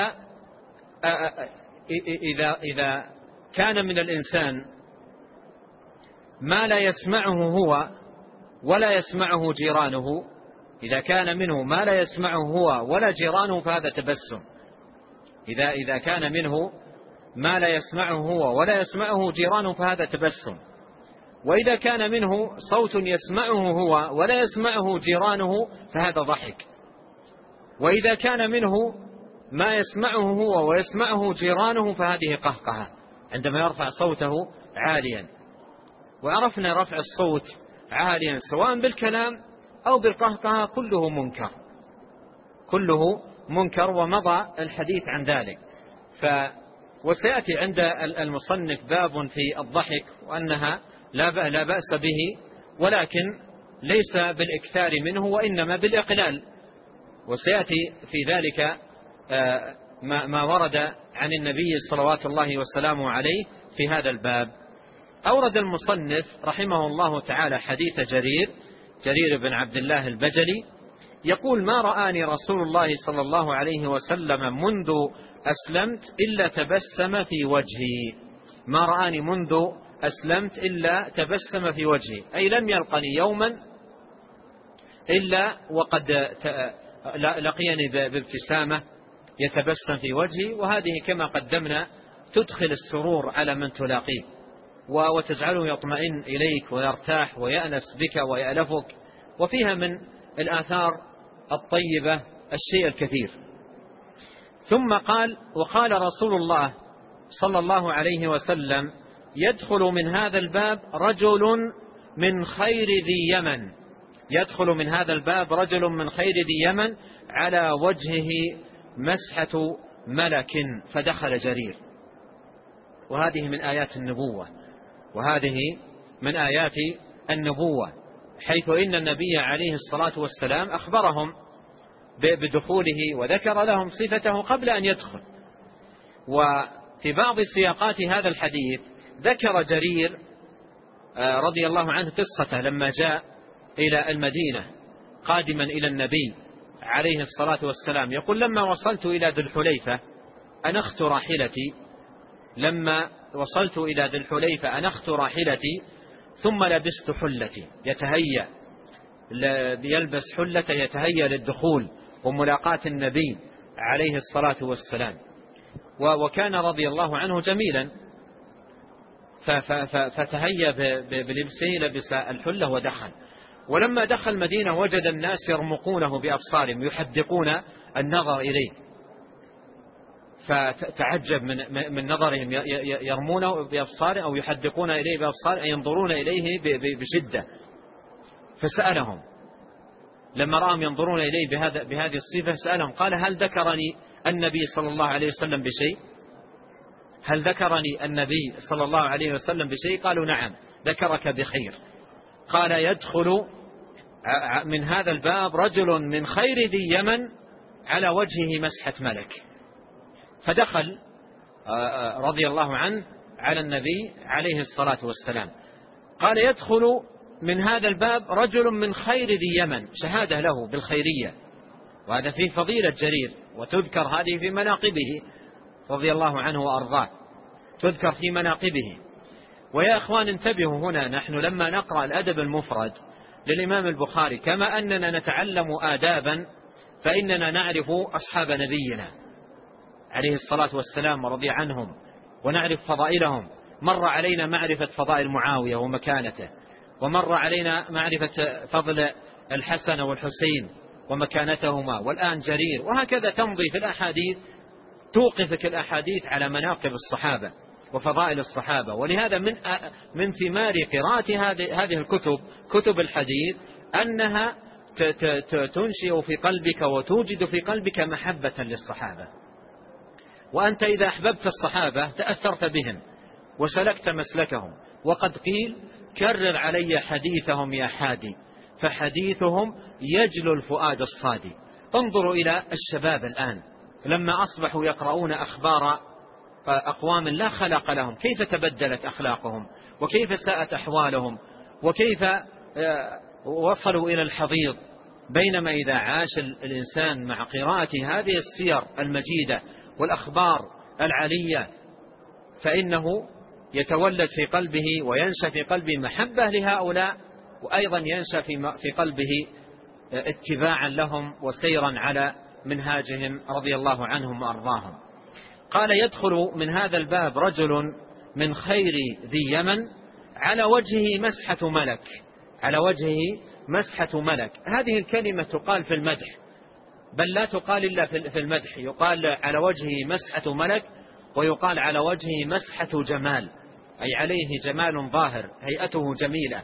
إذا كان من الإنسان ما لا يسمعه هو ولا يسمعه جيرانه، إذا كان منه ما لا يسمعه هو ولا جيرانه فهذا تبسم. إذا كان منه ما لا يسمعه هو ولا يسمعه جيرانه فهذا تبسم. وإذا كان منه صوت يسمعه هو ولا يسمعه جيرانه فهذا ضحك. وإذا كان منه ما يسمعه هو ويسمعه جيرانه فهذه قهقهة، عندما يرفع صوته عاليا. وعرفنا رفع الصوت عاليا سواء بالكلام أو بالقهقهة كله منكر ومضى الحديث عن ذلك. وسيأتي عند المصنف باب في الضحك وأنها لا بأس به، ولكن ليس بالإكثار منه وإنما بالإقلال. وسيأتي في ذلك ما ورد عن النبي صلوات الله وسلامه عليه في هذا الباب. أورد المصنف رحمه الله تعالى حديث جرير بن عبد الله البجلي يقول: ما رآني رسول الله صلى الله عليه وسلم منذ أسلمت إلا تبسم في وجهي. ما رآني منذ أسلمت إلا تبسم في وجهي، أي لم يلقني يوما إلا وقد لقيني بابتسامة يتبسم في وجهي. وهذه كما قدمنا تدخل السرور على من تلاقيه وتجعله يطمئن إليك ويرتاح ويأنس بك ويألفك، وفيها من الآثار الطيبة الشيء الكثير. ثم قال: وقال رسول الله صلى الله عليه وسلم: يدخل من هذا الباب رجل من خير ذي يمن، يدخل من هذا الباب رجل من خير ذي يمن على وجهه مسحة ملك. فدخل جرير وهذه من آيات النبوة، وهذه من آيات النبوة، حيث إن النبي عليه الصلاة والسلام أخبرهم بدخوله وذكر لهم صفته قبل أن يدخل. وفي بعض سياقات هذا الحديث ذكر جرير رضي الله عنه قصته لما جاء إلى المدينة قادما إلى النبي عليه الصلاة والسلام، يقول: لما وصلت إلى ذي الحليفة أنخت راحلتي، لما وصلت إلى ذي الحليفة أنخت راحلتي ثم لبست حلتي، يتهيأ يلبس حلة يتهيأ للدخول وملاقاة النبي عليه الصلاة والسلام. وكان رضي الله عنه جميلا، فتهيأ بلبسه، لبس الحلة ودخل. ولما دخل المدينة وجد الناس يرمقونه بأبصارهم، يحدقون النظر إليه، فتعجب من نظرهم، يرمونه بأبصارهم أو يحدقون إليه بأبصارهم، ينظرون إليه بشدة. فسألهم لما رأهم ينظرون إليه بهذه الصفة، سألهم قال: هل ذكرني النبي صلى الله عليه وسلم بشيء؟ هل ذكرني النبي صلى الله عليه وسلم بشيء؟ قالوا: نعم، ذكرك بخير. قال: يدخل من هذا الباب رجل من خير ذي يمن على وجهه مسحة ملك. فدخل رضي الله عنه على النبي عليه الصلاة والسلام. قال: يدخل من هذا الباب رجل من خير ذي يمن، شهادة له بالخيرية، وهذا فيه فضيلة جرير، وتذكر هذه في مناقبه رضي الله عنه وأرضاه، تذكر في مناقبه. ويا أخوان انتبهوا، هنا نحن لما نقرأ الأدب المفرد للإمام البخاري كما أننا نتعلم آدابا، فإننا نعرف أصحاب نبينا عليه الصلاة والسلام ورضي عنهم، ونعرف فضائلهم. مر علينا معرفة فضائل معاوية ومكانته، ومر علينا معرفة فضل الحسن والحسين ومكانتهما، والآن جرير، وهكذا تمضي في الأحاديث، توقفك الأحاديث على مناقب الصحابة وفضائل الصحابة. ولهذا من ثمار قراءة هذه الكتب، كتب الحديث، أنها تنشئ في قلبك وتوجد في قلبك محبة للصحابة. وأنت إذا أحببت الصحابة تأثرت بهم وسلكت مسلكهم. وقد قيل: كرر علي حديثهم يا حادي، فحديثهم يجلو الفؤاد الصادي. انظروا إلى الشباب الآن لما أصبحوا يقرؤون أخبار أقوام لا خلق لهم، كيف تبدلت أخلاقهم، وكيف ساءت أحوالهم، وكيف وصلوا إلى الحضيض. بينما إذا عاش الإنسان مع قراءة هذه السير المجيدة والأخبار العلية، فإنه يتولد في قلبه وينشأ في قلبه محبة لهؤلاء، وأيضا ينشأ في قلبه اتباعا لهم وسيرا على منهاجهم رضي الله عنهم وأرضاهم. قال: يدخل من هذا الباب رجل من خير ذي يمن على وجهه مسحة ملك. على وجهه مسحة ملك، هذه الكلمة تقال في المدح، بل لا تقال إلا في المدح. يقال على وجهه مسحة ملك، ويقال على وجهه مسحة جمال، أي عليه جمال ظاهر، هيئته جميلة.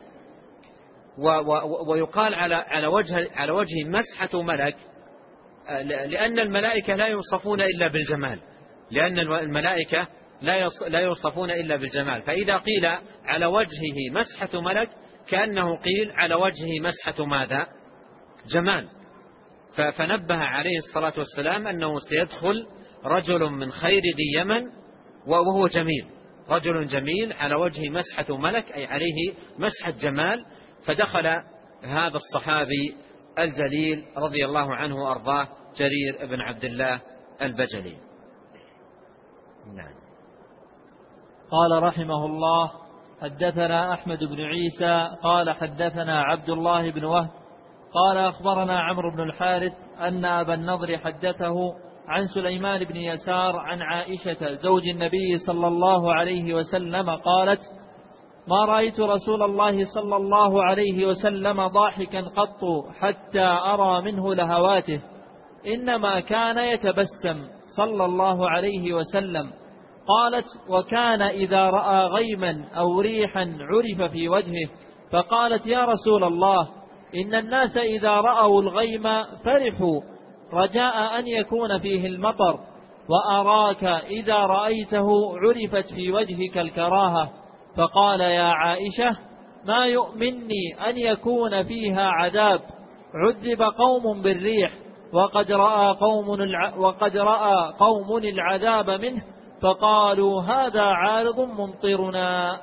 ويقال على وجهه مسحة ملك، لأن الملائكة لا يوصفون إلا بالجمال، لأن الملائكة لا يوصفون إلا بالجمال. فإذا قيل على وجهه مسحة ملك كأنه قيل على وجهه مسحة ماذا؟ جمال. فنبه عليه الصلاة والسلام أنه سيدخل رجل من خير ذي يمن وهو جميل، رجل جميل على وجهه مسحة ملك، أي عليه مسحة جمال. فدخل هذا الصحابي الجليل رضي الله عنه وأرضاه جرير بن عبد الله البجلي. نعم. قال رحمه الله: حدثنا أحمد بن عيسى قال حدثنا عبد الله بن وهب قال أخبرنا عمرو بن الحارث أن أبا النضر حدثه عن سليمان بن يسار عن عائشة زوج النبي صلى الله عليه وسلم قالت: ما رأيت رسول الله صلى الله عليه وسلم ضاحكا قط حتى أرى منه لهواته، إنما كان يتبسم صلى الله عليه وسلم. قالت: وكان إذا رأى غيما أو ريحا عرف في وجهه، فقالت: يا رسول الله، إن الناس إذا رأوا الغيم فرحوا رجاء أن يكون فيه المطر، وأراك إذا رأيته عرفت في وجهك الكراهة. فقال يا عائشة ما يؤمنني أن يكون فيها عذاب عذب قوم بالريح وقد رأى قوم العذاب منه فقالوا هذا عارض ممطرنا.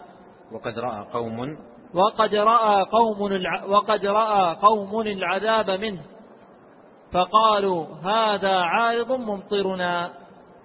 وقد رأى قوم العذاب منه فقالوا هذا عارض ممطرنا.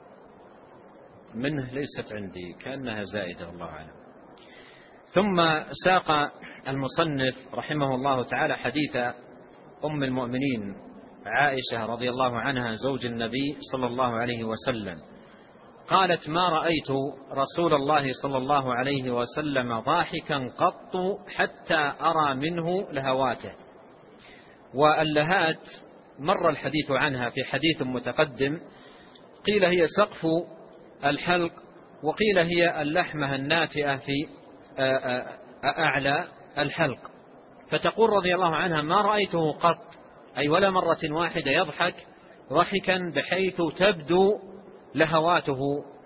منه ليست عندي، كأنها زائدة الله أعلم. ثم ساق المصنف رحمه الله تعالى حديث أم المؤمنين عائشة رضي الله عنها زوج النبي صلى الله عليه وسلم قالت ما رأيت رسول الله صلى الله عليه وسلم ضاحكا قط حتى أرى منه لهواته. واللهات مر الحديث عنها في حديث متقدم، قيل هي سقف الحلق، وقيل هي اللحمة الناتئة في أعلى الحلق. فتقول رضي الله عنها ما رأيته قط، أي ولا مرة واحدة يضحك ضحكا بحيث تبدو لهواته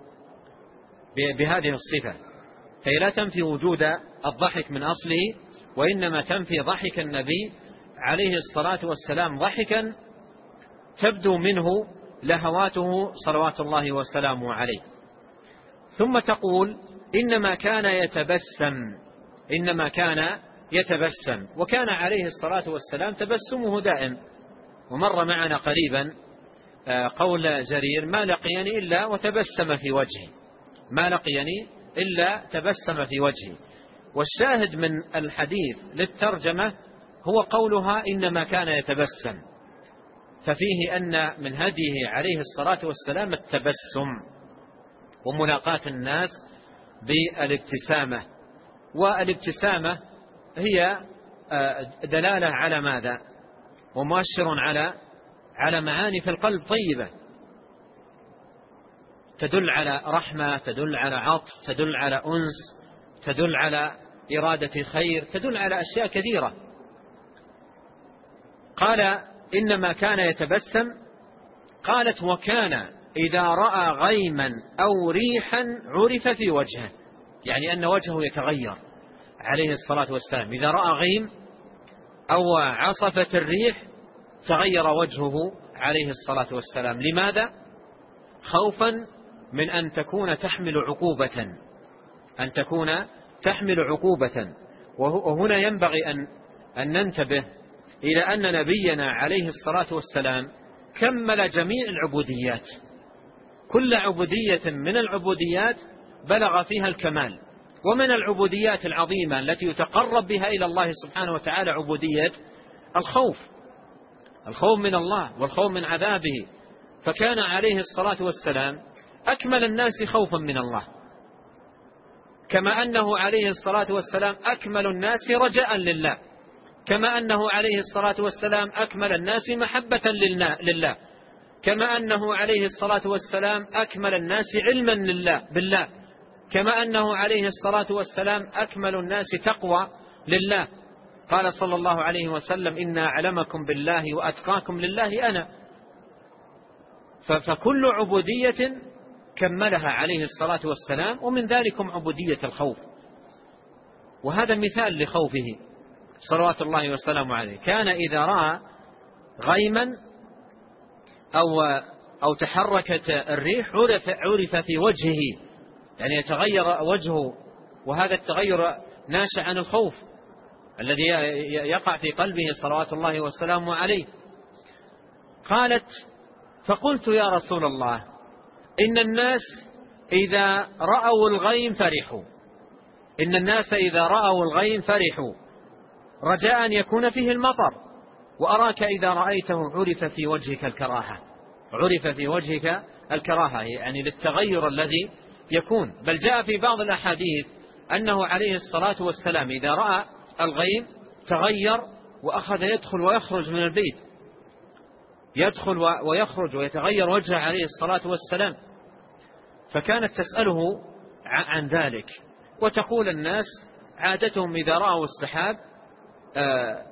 بهذه الصفة. فهي لا تنفي وجود الضحك من أصله، وإنما تنفي ضحك النبي عليه الصلاة والسلام ضحكا تبدو منه لهواته صلوات الله وسلامه عليه. ثم تقول إنما كان يتبسم، وكان عليه الصلاة والسلام تبسمه دائم. ومر معنا قريبا قول جرير ما لقيني إلا وتبسم في وجهي، ما لقيني إلا تبسم في وجهي. والشاهد من الحديث للترجمة هو قولها إنما كان يتبسم، ففيه أن من هديه عليه الصلاة والسلام التبسم وملاقاة الناس بالابتسامة. والابتسامة هي دلالة على ماذا؟ ومؤشر على معاني في القلب طيبة، تدل على رحمة، تدل على عطف، تدل على أنس، تدل على إرادة خير، تدل على أشياء كثيرة. قال إنما كان يتبسم. قالت وكان إذا رأى غيما أو ريحا عرف في وجهه، يعني أن وجهه يتغير عليه الصلاة والسلام. إذا رأى غيم أو عصفت الريح تغير وجهه عليه الصلاة والسلام. لماذا؟ خوفا من أن تكون تحمل عقوبة. وهنا ينبغي أن ننتبه إلى أن نبينا عليه الصلاة والسلام كمل جميع العبوديات، كل عبودية من العبوديات بلغ فيها الكمال. ومن العبوديات العظيمة التي يتقرب بها إلى الله سبحانه وتعالى عبودية الخوف من الله والخوف من عذابه. فكان عليه الصلاة والسلام أكمل الناس خوفا من الله، كما أنه عليه الصلاة والسلام أكمل الناس رجاء لله، كما أنه عليه الصلاة والسلام أكمل الناس محبة لله، كما أنه عليه الصلاة والسلام أكمل الناس علما بالله، كما أنه عليه الصلاة والسلام أكمل الناس تقوى لله. قال صلى الله عليه وسلم إن أعلمكم بالله وأتقاكم لله أنا. فكل عبودية كملها عليه الصلاة والسلام، ومن ذلكم عبودية الخوف. وهذا مثال لخوفه صلوات الله وسلامه عليه. كان إذا رأى غيما أو تحركت الريح عرف في وجهه، يعني يتغير وجهه، وهذا التغير ناشئ عن الخوف الذي يقع في قلبه صلوات الله وسلامه عليه. قالت فقلت يا رسول الله إن الناس إذا رأوا الغيم فرحوا رجاء أن يكون فيه المطر، وأراك إذا رأيته عرف في وجهك الكراهة، يعني للتغير الذي يكون. بل جاء في بعض الأحاديث أنه عليه الصلاة والسلام إذا رأى الغيم تغير وأخذ يدخل ويخرج من البيت، يدخل ويخرج ويتغير وجهه عليه الصلاة والسلام. فكانت تسأله عن ذلك، وتقول الناس عادتهم إذا رأوا السحاب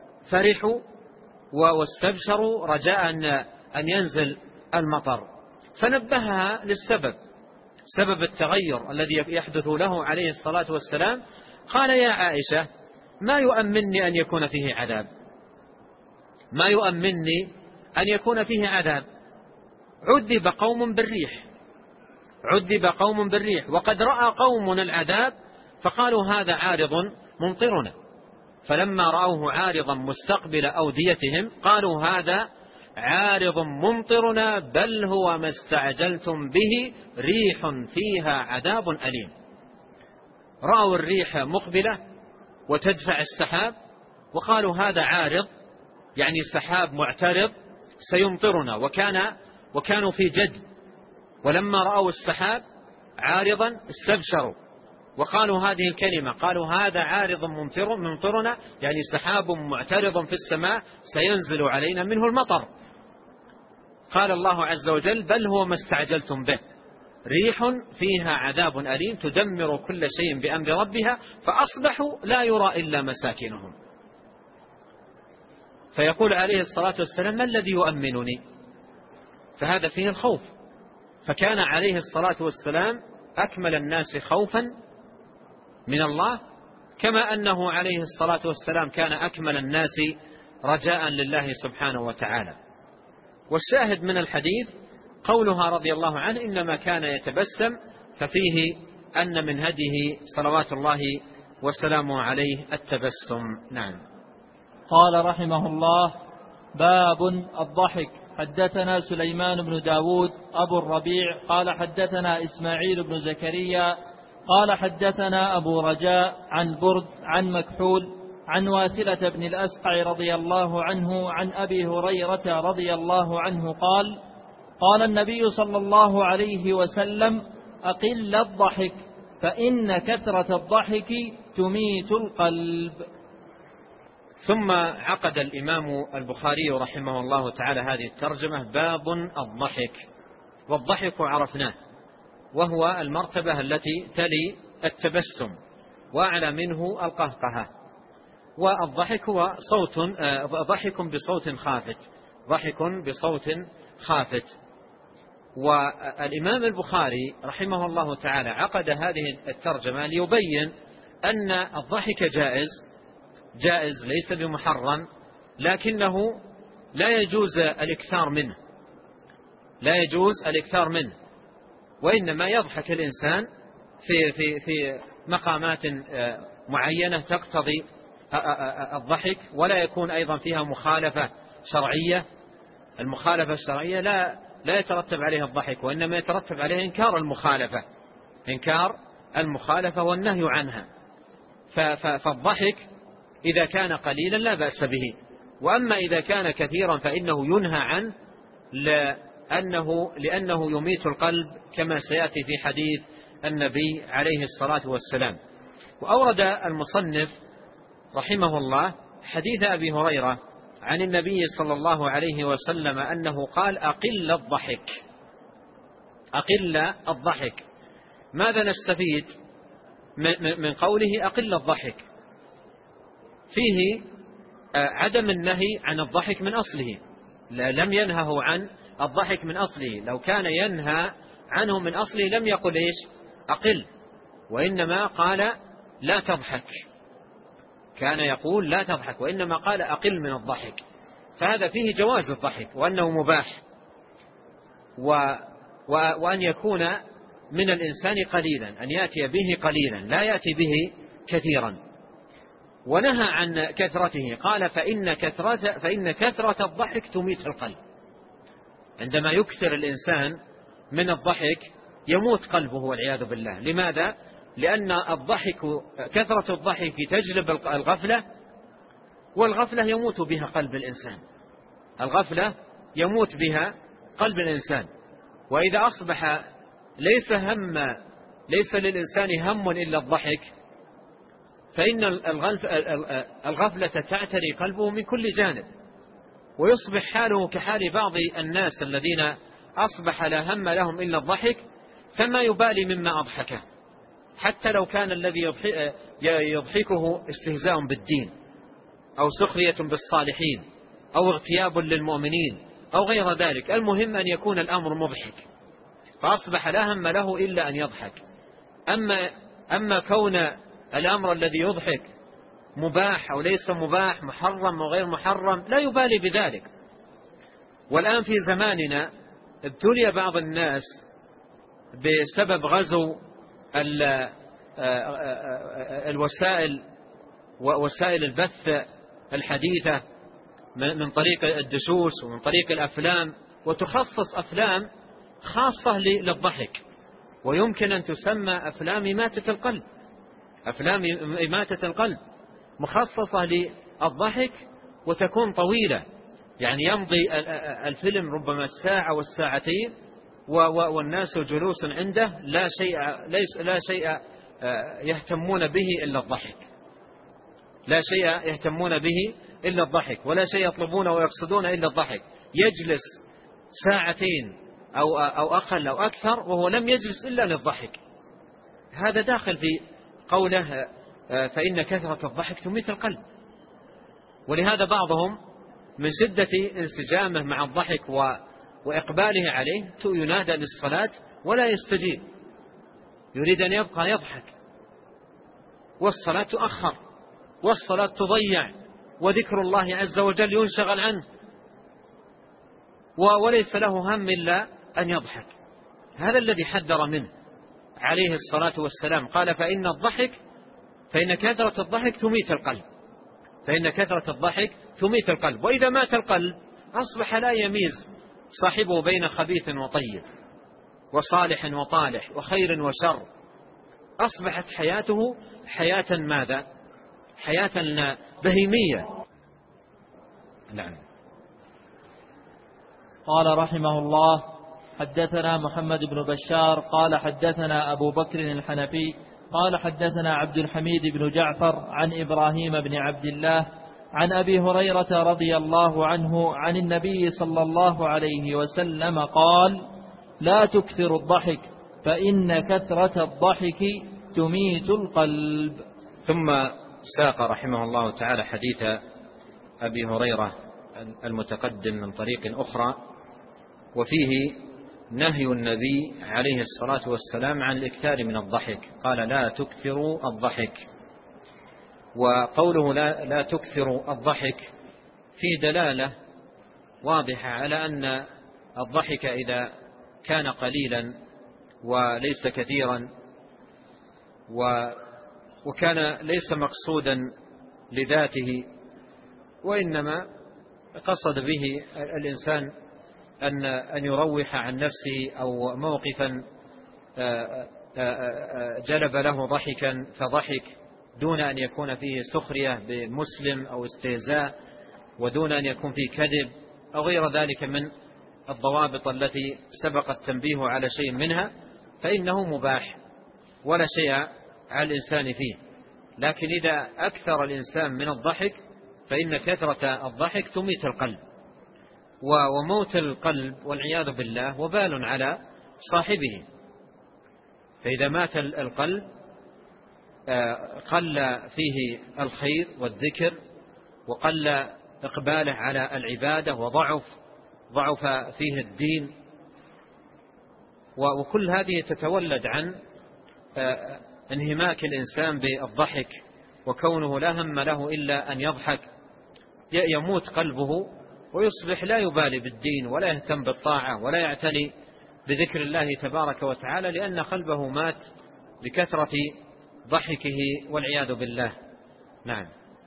فرحوا واستبشروا رجاء أن ينزل المطر. فنبهها للسبب، سبب التغير الذي يحدث له عليه الصلاة والسلام. قال: يا عائشة، ما يؤمنني أن يكون فيه عذاب، ما يؤمنني أن يكون فيه عذاب. عذب قوم بالريح، عذب قوم بالريح، وقد رأى قوم العذاب فقالوا: هذا عارض ممطرنا. فلما رأوه عارضا مستقبل أوديتهم قالوا: هذا عارض ممطرنا بل هو ما استعجلتم به ريح فيها عذاب أليم. رأوا الريح مقبلة وتدفع السحاب وقالوا: هذا عارض، يعني سحاب معترض سيمطرنا، وكانوا في جد. ولما رأوا السحاب عارضا استبشروا وقالوا هذه الكلمة، قالوا: هذا عارض ممطرنا، يعني سحاب معترض في السماء سينزل علينا منه المطر. قال الله عز وجل: بل هو ما استعجلتم به ريح فيها عذاب أليم تدمر كل شيء بأمر ربها فأصبحوا لا يرى إلا مساكنهم. فيقول عليه الصلاة والسلام: ما الذي يؤمنني؟ فهذا فيه الخوف. فكان عليه الصلاة والسلام أكمل الناس خوفا من الله، كما أنه عليه الصلاة والسلام كان أكمل الناس رجاء لله سبحانه وتعالى. والشاهد من الحديث قولها رضي الله عنه: إنما كان يتبسم، ففيه أن من هديه صلوات الله وسلامه عليه التبسم. نعم. قال رحمه الله: باب الضحك. حدثنا سليمان بن داود أبو الربيع قال حدثنا إسماعيل بن زكريا قال حدثنا أبو رجاء عن برد عن مكحول عن واسلة بن الأسقع رضي الله عنه عن أبي هريرة رضي الله عنه قال: قال النبي صلى الله عليه وسلم: أقل الضحك فإن كثرة الضحك تميت القلب. ثم عقد الإمام البخاري رحمه الله تعالى هذه الترجمة: باب الضحك. والضحك عرفناه، وهو المرتبة التي تلي التبسم، وأعلى منه القهقهة. والضحك هو ضحك بصوت خافت، ضحك بصوت خافت. والإمام البخاري رحمه الله تعالى عقد هذه الترجمة ليبين أن الضحك جائز ليس بمحرم، لكنه لا يجوز الإكثار منه، وإنما يضحك الإنسان في مقامات معينة تقتضي الضحك، ولا يكون أيضا فيها مخالفة شرعية. المخالفة الشرعية لا يترتب عليها الضحك، وإنما يترتب عليها إنكار المخالفة والنهي عنها. فالضحك إذا كان قليلا لا بأس به، وأما إذا كان كثيرا فإنه ينهى عنه لأنه يميت القلب، كما سيأتي في حديث النبي عليه الصلاة والسلام. وأورد المصنف رحمه الله حديث أبي هريرة عن النبي صلى الله عليه وسلم أنه قال: أقل الضحك. ماذا نستفيد من قوله أقل الضحك؟ فيه عدم النهي عن الضحك من أصله، لم ينهه عن الضحك من أصله. لو كان ينهى عنه من أصله لم يقل إيش؟ أقل، وإنما قال لا تضحك. كان يقول لا تضحك، وإنما قال أقل من الضحك. فهذا فيه جواز الضحك وأنه مباح، وأن يكون من الإنسان قليلا، أن يأتي به قليلا لا يأتي به كثيرا. ونهى عن كثرته، قال: فإن كثرة الضحك تميت القلب. عندما يكثر الإنسان من الضحك يموت قلبه والعياذ بالله. لماذا؟ لأن كثرة الضحك تجلب الغفلة، والغفلة يموت بها قلب الإنسان. الغفلة يموت بها قلب الإنسان. وإذا أصبح ليس للإنسان هم إلا الضحك، فإن الغفلة تعتري قلبه من كل جانب، ويصبح حاله كحال بعض الناس الذين أصبح لا هم لهم إلا الضحك، فما يبالي مما أضحكه، حتى لو كان الذي يضحكه استهزاء بالدين أو سخرية بالصالحين أو اغتياب للمؤمنين أو غير ذلك. المهم أن يكون الأمر مضحك، فأصبح لا هم له إلا أن يضحك. أما كون الأمر الذي يضحك مباح أو ليس مباح، محرم أو غير محرم، لا يبالي بذلك. والآن في زماننا ابتلي بعض الناس بسبب غزو الوسائل ووسائل البث الحديثة من طريق الدشوش ومن طريق الأفلام، وتخصص أفلام خاصة للضحك، ويمكن أن تسمى أفلام إماتة القلب، أفلام إماتة القلب مخصصة للضحك، وتكون طويلة، يعني يمضي الفيلم ربما الساعة والساعتين والناس جلوس عنده لا شيء يهتمون به إلا الضحك، لا شيء يهتمون به إلا الضحك، ولا شيء يطلبون ويقصدون إلا الضحك. يجلس ساعتين أو أقل أو أكثر وهو لم يجلس إلا للضحك. هذا داخل في قوله فإن كثرة الضحك تميت القلب. ولهذا بعضهم من شدة انسجامه مع الضحك وإقباله عليه ينادى للصلاة ولا يستجيب، يريد أن يبقى يضحك، والصلاة تؤخر، والصلاة تضيع، وذكر الله عز وجل ينشغل عنه، وليس له هم إلا أن يضحك. هذا الذي حذر منه عليه الصلاة والسلام، قال فإن كثرة الضحك تميت القلب، فإن كثرة الضحك تميت القلب. وإذا مات القلب أصبح لا يميز صاحبه بين خبيث وطيب وصالح وطالح وخير وشر، أصبحت حياته حياة ماذا؟ حياة بهيمية. نعم. قال رحمه الله: حدثنا محمد بن بشار قال حدثنا أبو بكر الحنفي قال حدثنا عبد الحميد بن جعفر عن إبراهيم بن عبد الله عن أبي هريرة رضي الله عنه عن النبي صلى الله عليه وسلم قال: لا تكثر الضحك فإن كثرة الضحك تميت القلب. ثم ساق رحمه الله تعالى حديث أبي هريرة المتقدم من طريق أخرى، وفيه نهي النبي عليه الصلاة والسلام عن الإكثار من الضحك، قال: لا تكثروا الضحك. وقوله لا تكثروا الضحك فيه دلالة واضحة على أن الضحك إذا كان قليلا وليس كثيرا وكان ليس مقصودا لذاته، وإنما قصد به الإنسان أن يروح عن نفسه أو موقفا جلب له ضحكا فضحك، دون أن يكون فيه سخرية بمسلم أو استهزاء، ودون أن يكون فيه كذب أو غير ذلك من الضوابط التي سبق التنبيه على شيء منها، فإنه مباح ولا شيء على الإنسان فيه. لكن إذا أكثر الإنسان من الضحك فإن كثرة الضحك تميت القلب، وموت القلب والعياذ بالله وبال على صاحبه. فإذا مات القلب قل فيه الخير والذكر، وقل إقباله على العبادة، وضعف فيه الدين، وكل هذه تتولد عن انهماك الإنسان بالضحك، وكونه لا هم له إلا أن يضحك. يموت قلبه ويصبح لا يبالي بالدين ولا يهتم بالطاعة ولا يعتني بذكر الله تبارك وتعالى، لأن قلبه مات بكثرة ضحكه والعياذ بالله. نعم.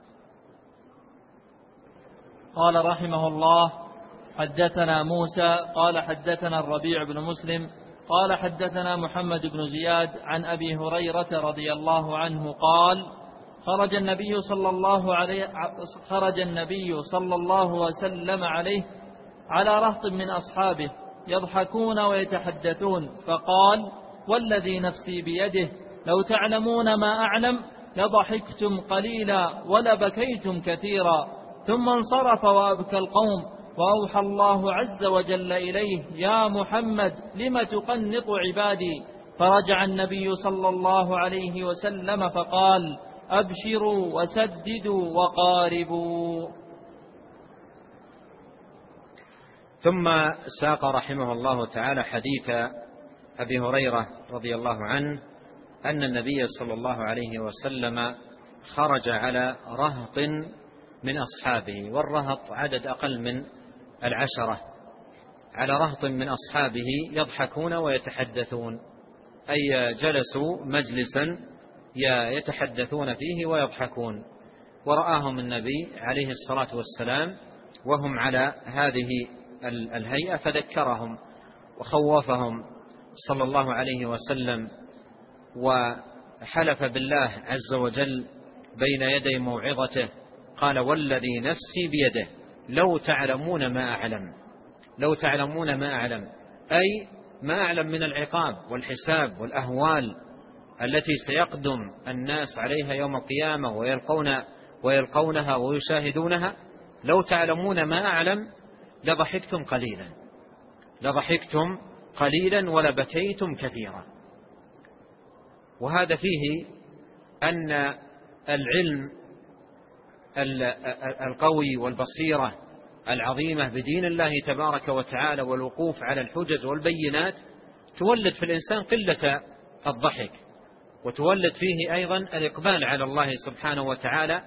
قال رحمه الله: حدثنا موسى قال حدثنا الربيع بن مسلم قال حدثنا محمد بن زياد عن أبي هريرة رضي الله عنه قال: خرج النبي صلى الله وسلم عليه على رهط من أصحابه يضحكون ويتحدثون، فقال: والذي نفسي بيده لو تعلمون ما أعلم لضحكتم قليلا ولبكيتم كثيرا. ثم انصرف وأبكى القوم، وأوحى الله عز وجل إليه: يا محمد لم تقنط عبادي؟ فرجع النبي صلى الله عليه وسلم فقال: أبشروا وسددوا وقاربوا. ثم ساق رحمه الله تعالى حديث أبي هريرة رضي الله عنه أن النبي صلى الله عليه وسلم خرج على رهط من أصحابه، والرهط عدد أقل من 10، على رهط من أصحابه يضحكون ويتحدثون، أي جلسوا مجلسا يتحدثون فيه ويضحكون، ورآهم النبي عليه الصلاة والسلام وهم على هذه الهيئة فذكرهم وخوفهم صلى الله عليه وسلم، وحلف بالله عز وجل بين يدي موعظته قال: والذي نفسي بيده لو تعلمون ما أعلم، لو تعلمون ما أعلم، أي ما أعلم من العقاب والحساب والأهوال التي سيقدم الناس عليها يوم القيامة ويلقونها ويشاهدونها، لو تعلمون ما أعلم لضحكتم قليلا، لضحكتم قليلا ولبكيتم كثيرا. وهذا فيه أن العلم القوي والبصيرة العظيمة بدين الله تبارك وتعالى والوقوف على الحجج والبينات تولد في الإنسان قلة الضحك، وتولد فيه أيضا الإقبال على الله سبحانه وتعالى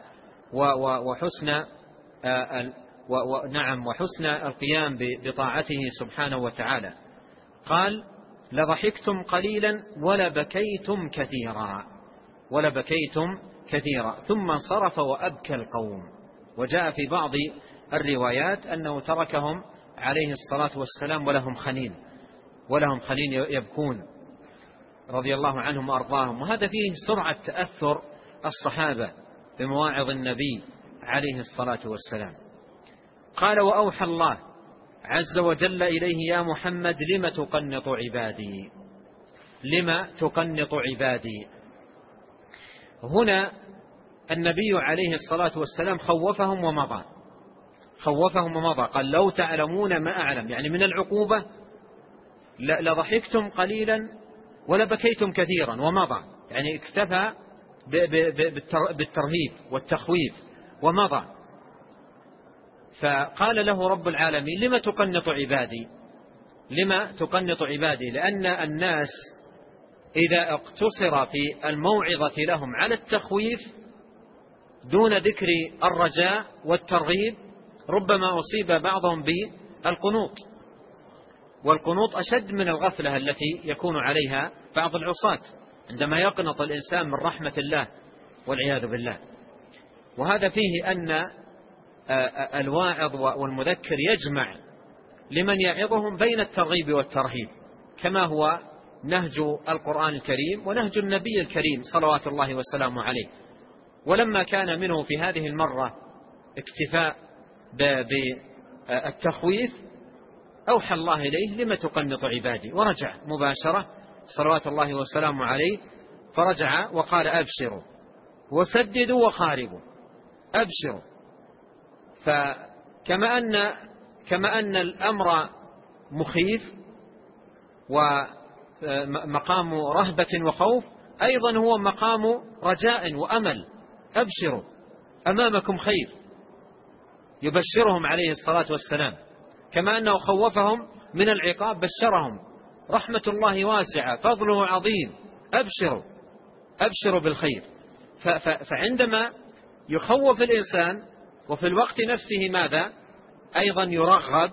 وحسن القيام بطاعته سبحانه وتعالى. قال: لضحكتم قليلا ولبكيتم كثيرا، ولبكيتم كثيرا، ثم انصرف وأبكى القوم. وجاء في بعض الروايات أنه تركهم عليه الصلاة والسلام ولهم خنين يبكون رضي الله عنهم وأرضاهم. وهذا فيه سرعة تأثر الصحابة بمواعظ النبي عليه الصلاة والسلام. قال: وأوحى الله عز وجل إليه: يا محمد لم تقنط عبادي، لم تقنط عبادي. هنا النبي عليه الصلاة والسلام خوفهم ومضى، قال: لو تعلمون ما أعلم، يعني من العقوبة لضحكتم قليلا ولبكيتم كثيرا، ومضى، يعني اكتفى بالترهيب والتخويف ومضى. فقال له رب العالمين: لما تقنط عبادي، لما تقنط عبادي؟ لأن الناس إذا اقتصر في الموعظة لهم على التخويف دون ذكر الرجاء والترغيب ربما أصيب بعضهم بالقنوط، والقنوط أشد من الغفلة التي يكون عليها بعض العصاة عندما يقنط الإنسان من رحمة الله والعياذ بالله. وهذا فيه أن الواعظ والمذكر يجمع لمن يعظهم بين الترغيب والترهيب، كما هو نهج القرآن الكريم ونهج النبي الكريم صلوات الله وسلامه عليه. ولما كان منه في هذه المرة اكتفاء بالتخويف أوحى الله إليه: لما تقنط عبادي، ورجع مباشرة صلوات الله وسلامه عليه، فرجع وقال: أبشروا وسددوا وقاربوا، أبشروا. فكما أن الأمر مخيف ومقام رهبة وخوف، أيضا هو مقام رجاء وأمل. أبشروا، أمامكم خير، يبشرهم عليه الصلاة والسلام. كما أنه خوفهم من العقاب بشرهم: رحمة الله واسعة، فضله عظيم، أبشروا، أبشروا بالخير. فعندما يخوف الإنسان وفي الوقت نفسه ماذا؟ أيضا يرغب،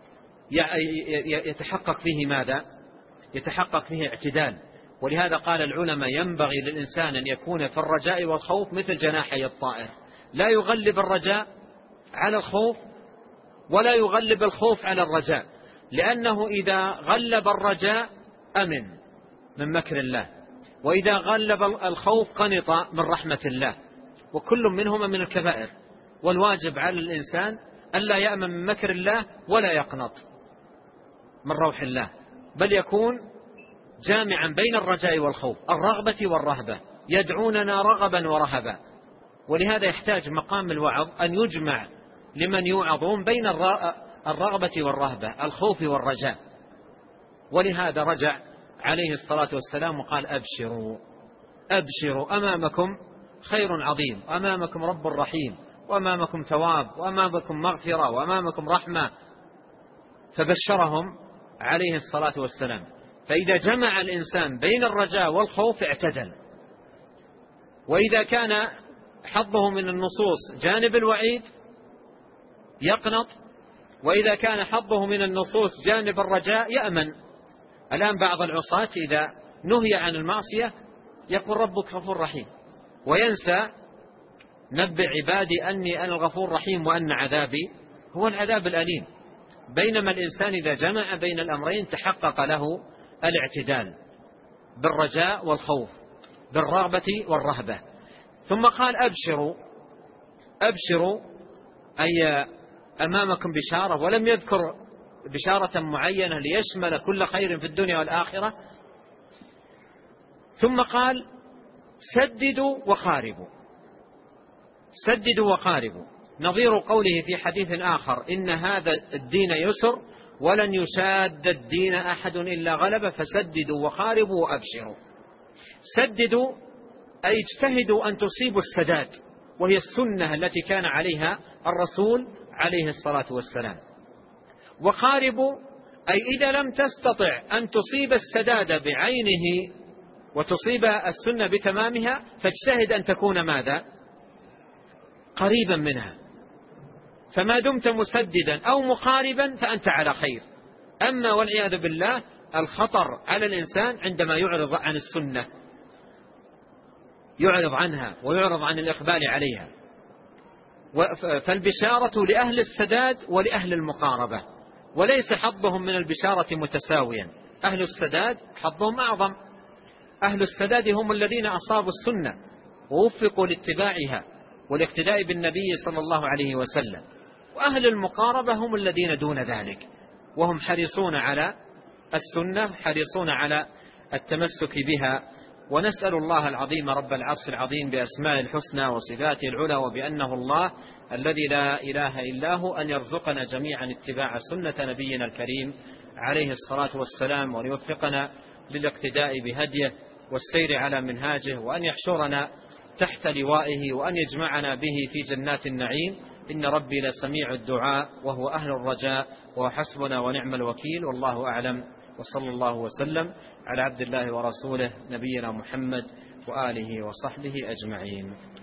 يتحقق فيه ماذا؟ يتحقق فيه اعتدال. ولهذا قال العلماء: ينبغي للإنسان أن يكون في الرجاء والخوف مثل جناحي الطائر، لا يغلب الرجاء على الخوف ولا يغلب الخوف على الرجاء، لأنه إذا غلب الرجاء أمن من مكر الله، وإذا غلب الخوف قنط من رحمة الله، وكل منهما من الكبائر. والواجب على الإنسان ألا يأمن من مكر الله ولا يقنط من روح الله، بل يكون جامعا بين الرجاء والخوف، الرغبة والرهبة، يدعوننا رغبا ورهبا. ولهذا يحتاج مقام الوعظ أن يجمع لمن يوعظون بين الرغبة والرهبة، الخوف والرجاء. ولهذا رجع عليه الصلاة والسلام وقال: أبشروا، أبشروا، أمامكم خير عظيم، أمامكم رب رحيم، وأمامكم ثواب، وأمامكم مغفرة، وأمامكم رحمة. فبشرهم عليه الصلاة والسلام. فإذا جمع الإنسان بين الرجاء والخوف اعتدل. وإذا كان حظه من النصوص جانب الوعيد يقنط، وإذا كان حظه من النصوص جانب الرجاء يأمن. الآن بعض العصاة إذا نهي عن المعصية يقول ربك غفور رحيم، وينسى نبئ عبادي أني أنا الغفور الرحيم وأن عذابي هو العذاب الأليم. بينما الإنسان إذا جمع بين الأمرين تحقق له الاعتدال بالرجاء والخوف، بالرغبة والرهبة. ثم قال أبشروا أي أمامكم بشارة، ولم يذكر بشارة معينة ليشمل كل خير في الدنيا والآخرة. ثم قال سددوا وقاربوا، نظير قوله في حديث آخر إن هذا الدين يسر ولن يشاد الدين أحد إلا غلبه فسددوا وقاربوا وأبشروا. سددوا أي اجتهدوا أن تصيبوا السداد، وهي السنة التي كان عليها الرسول عليه الصلاة والسلام. وقاربوا أي إذا لم تستطع أن تصيب السداد بعينه وتصيب السنة بتمامها فاجتهد أن تكون ماذا؟ قريبا منها. فما دمت مسددا أو مقاربا فأنت على خير. أما والعياذ بالله الخطر على الإنسان عندما يعرض عن السنة، يعرض عنها ويعرض عن الإقبال عليها. فالبشارة لأهل السداد ولأهل المقاربة، وليس حظهم من البشارة متساويا. أهل السداد حظهم أعظم، أهل السداد هم الذين أصابوا السنة ووفقوا لاتباعها والاقتداء بالنبي صلى الله عليه وسلم. وأهل المقاربة هم الذين دون ذلك، وهم حريصون على السنة، حريصون على التمسك بها. ونسأل الله العظيم رب العرش العظيم بأسماء الحسنى وصفاته العلى وبأنه الله الذي لا إله إلا هو أن يرزقنا جميعا اتباع سنة نبينا الكريم عليه الصلاة والسلام، وأن يوفقنا للاقتداء بهديه والسير على منهاجه، وأن يحشرنا تحت لوائه، وأن يجمعنا به في جنات النعيم. إن ربي لسميع الدعاء وهو أهل الرجاء وحسبنا ونعم الوكيل. والله أعلم، وصلى الله وسلم على عبد الله ورسوله نبينا محمد وآله وصحبه أجمعين.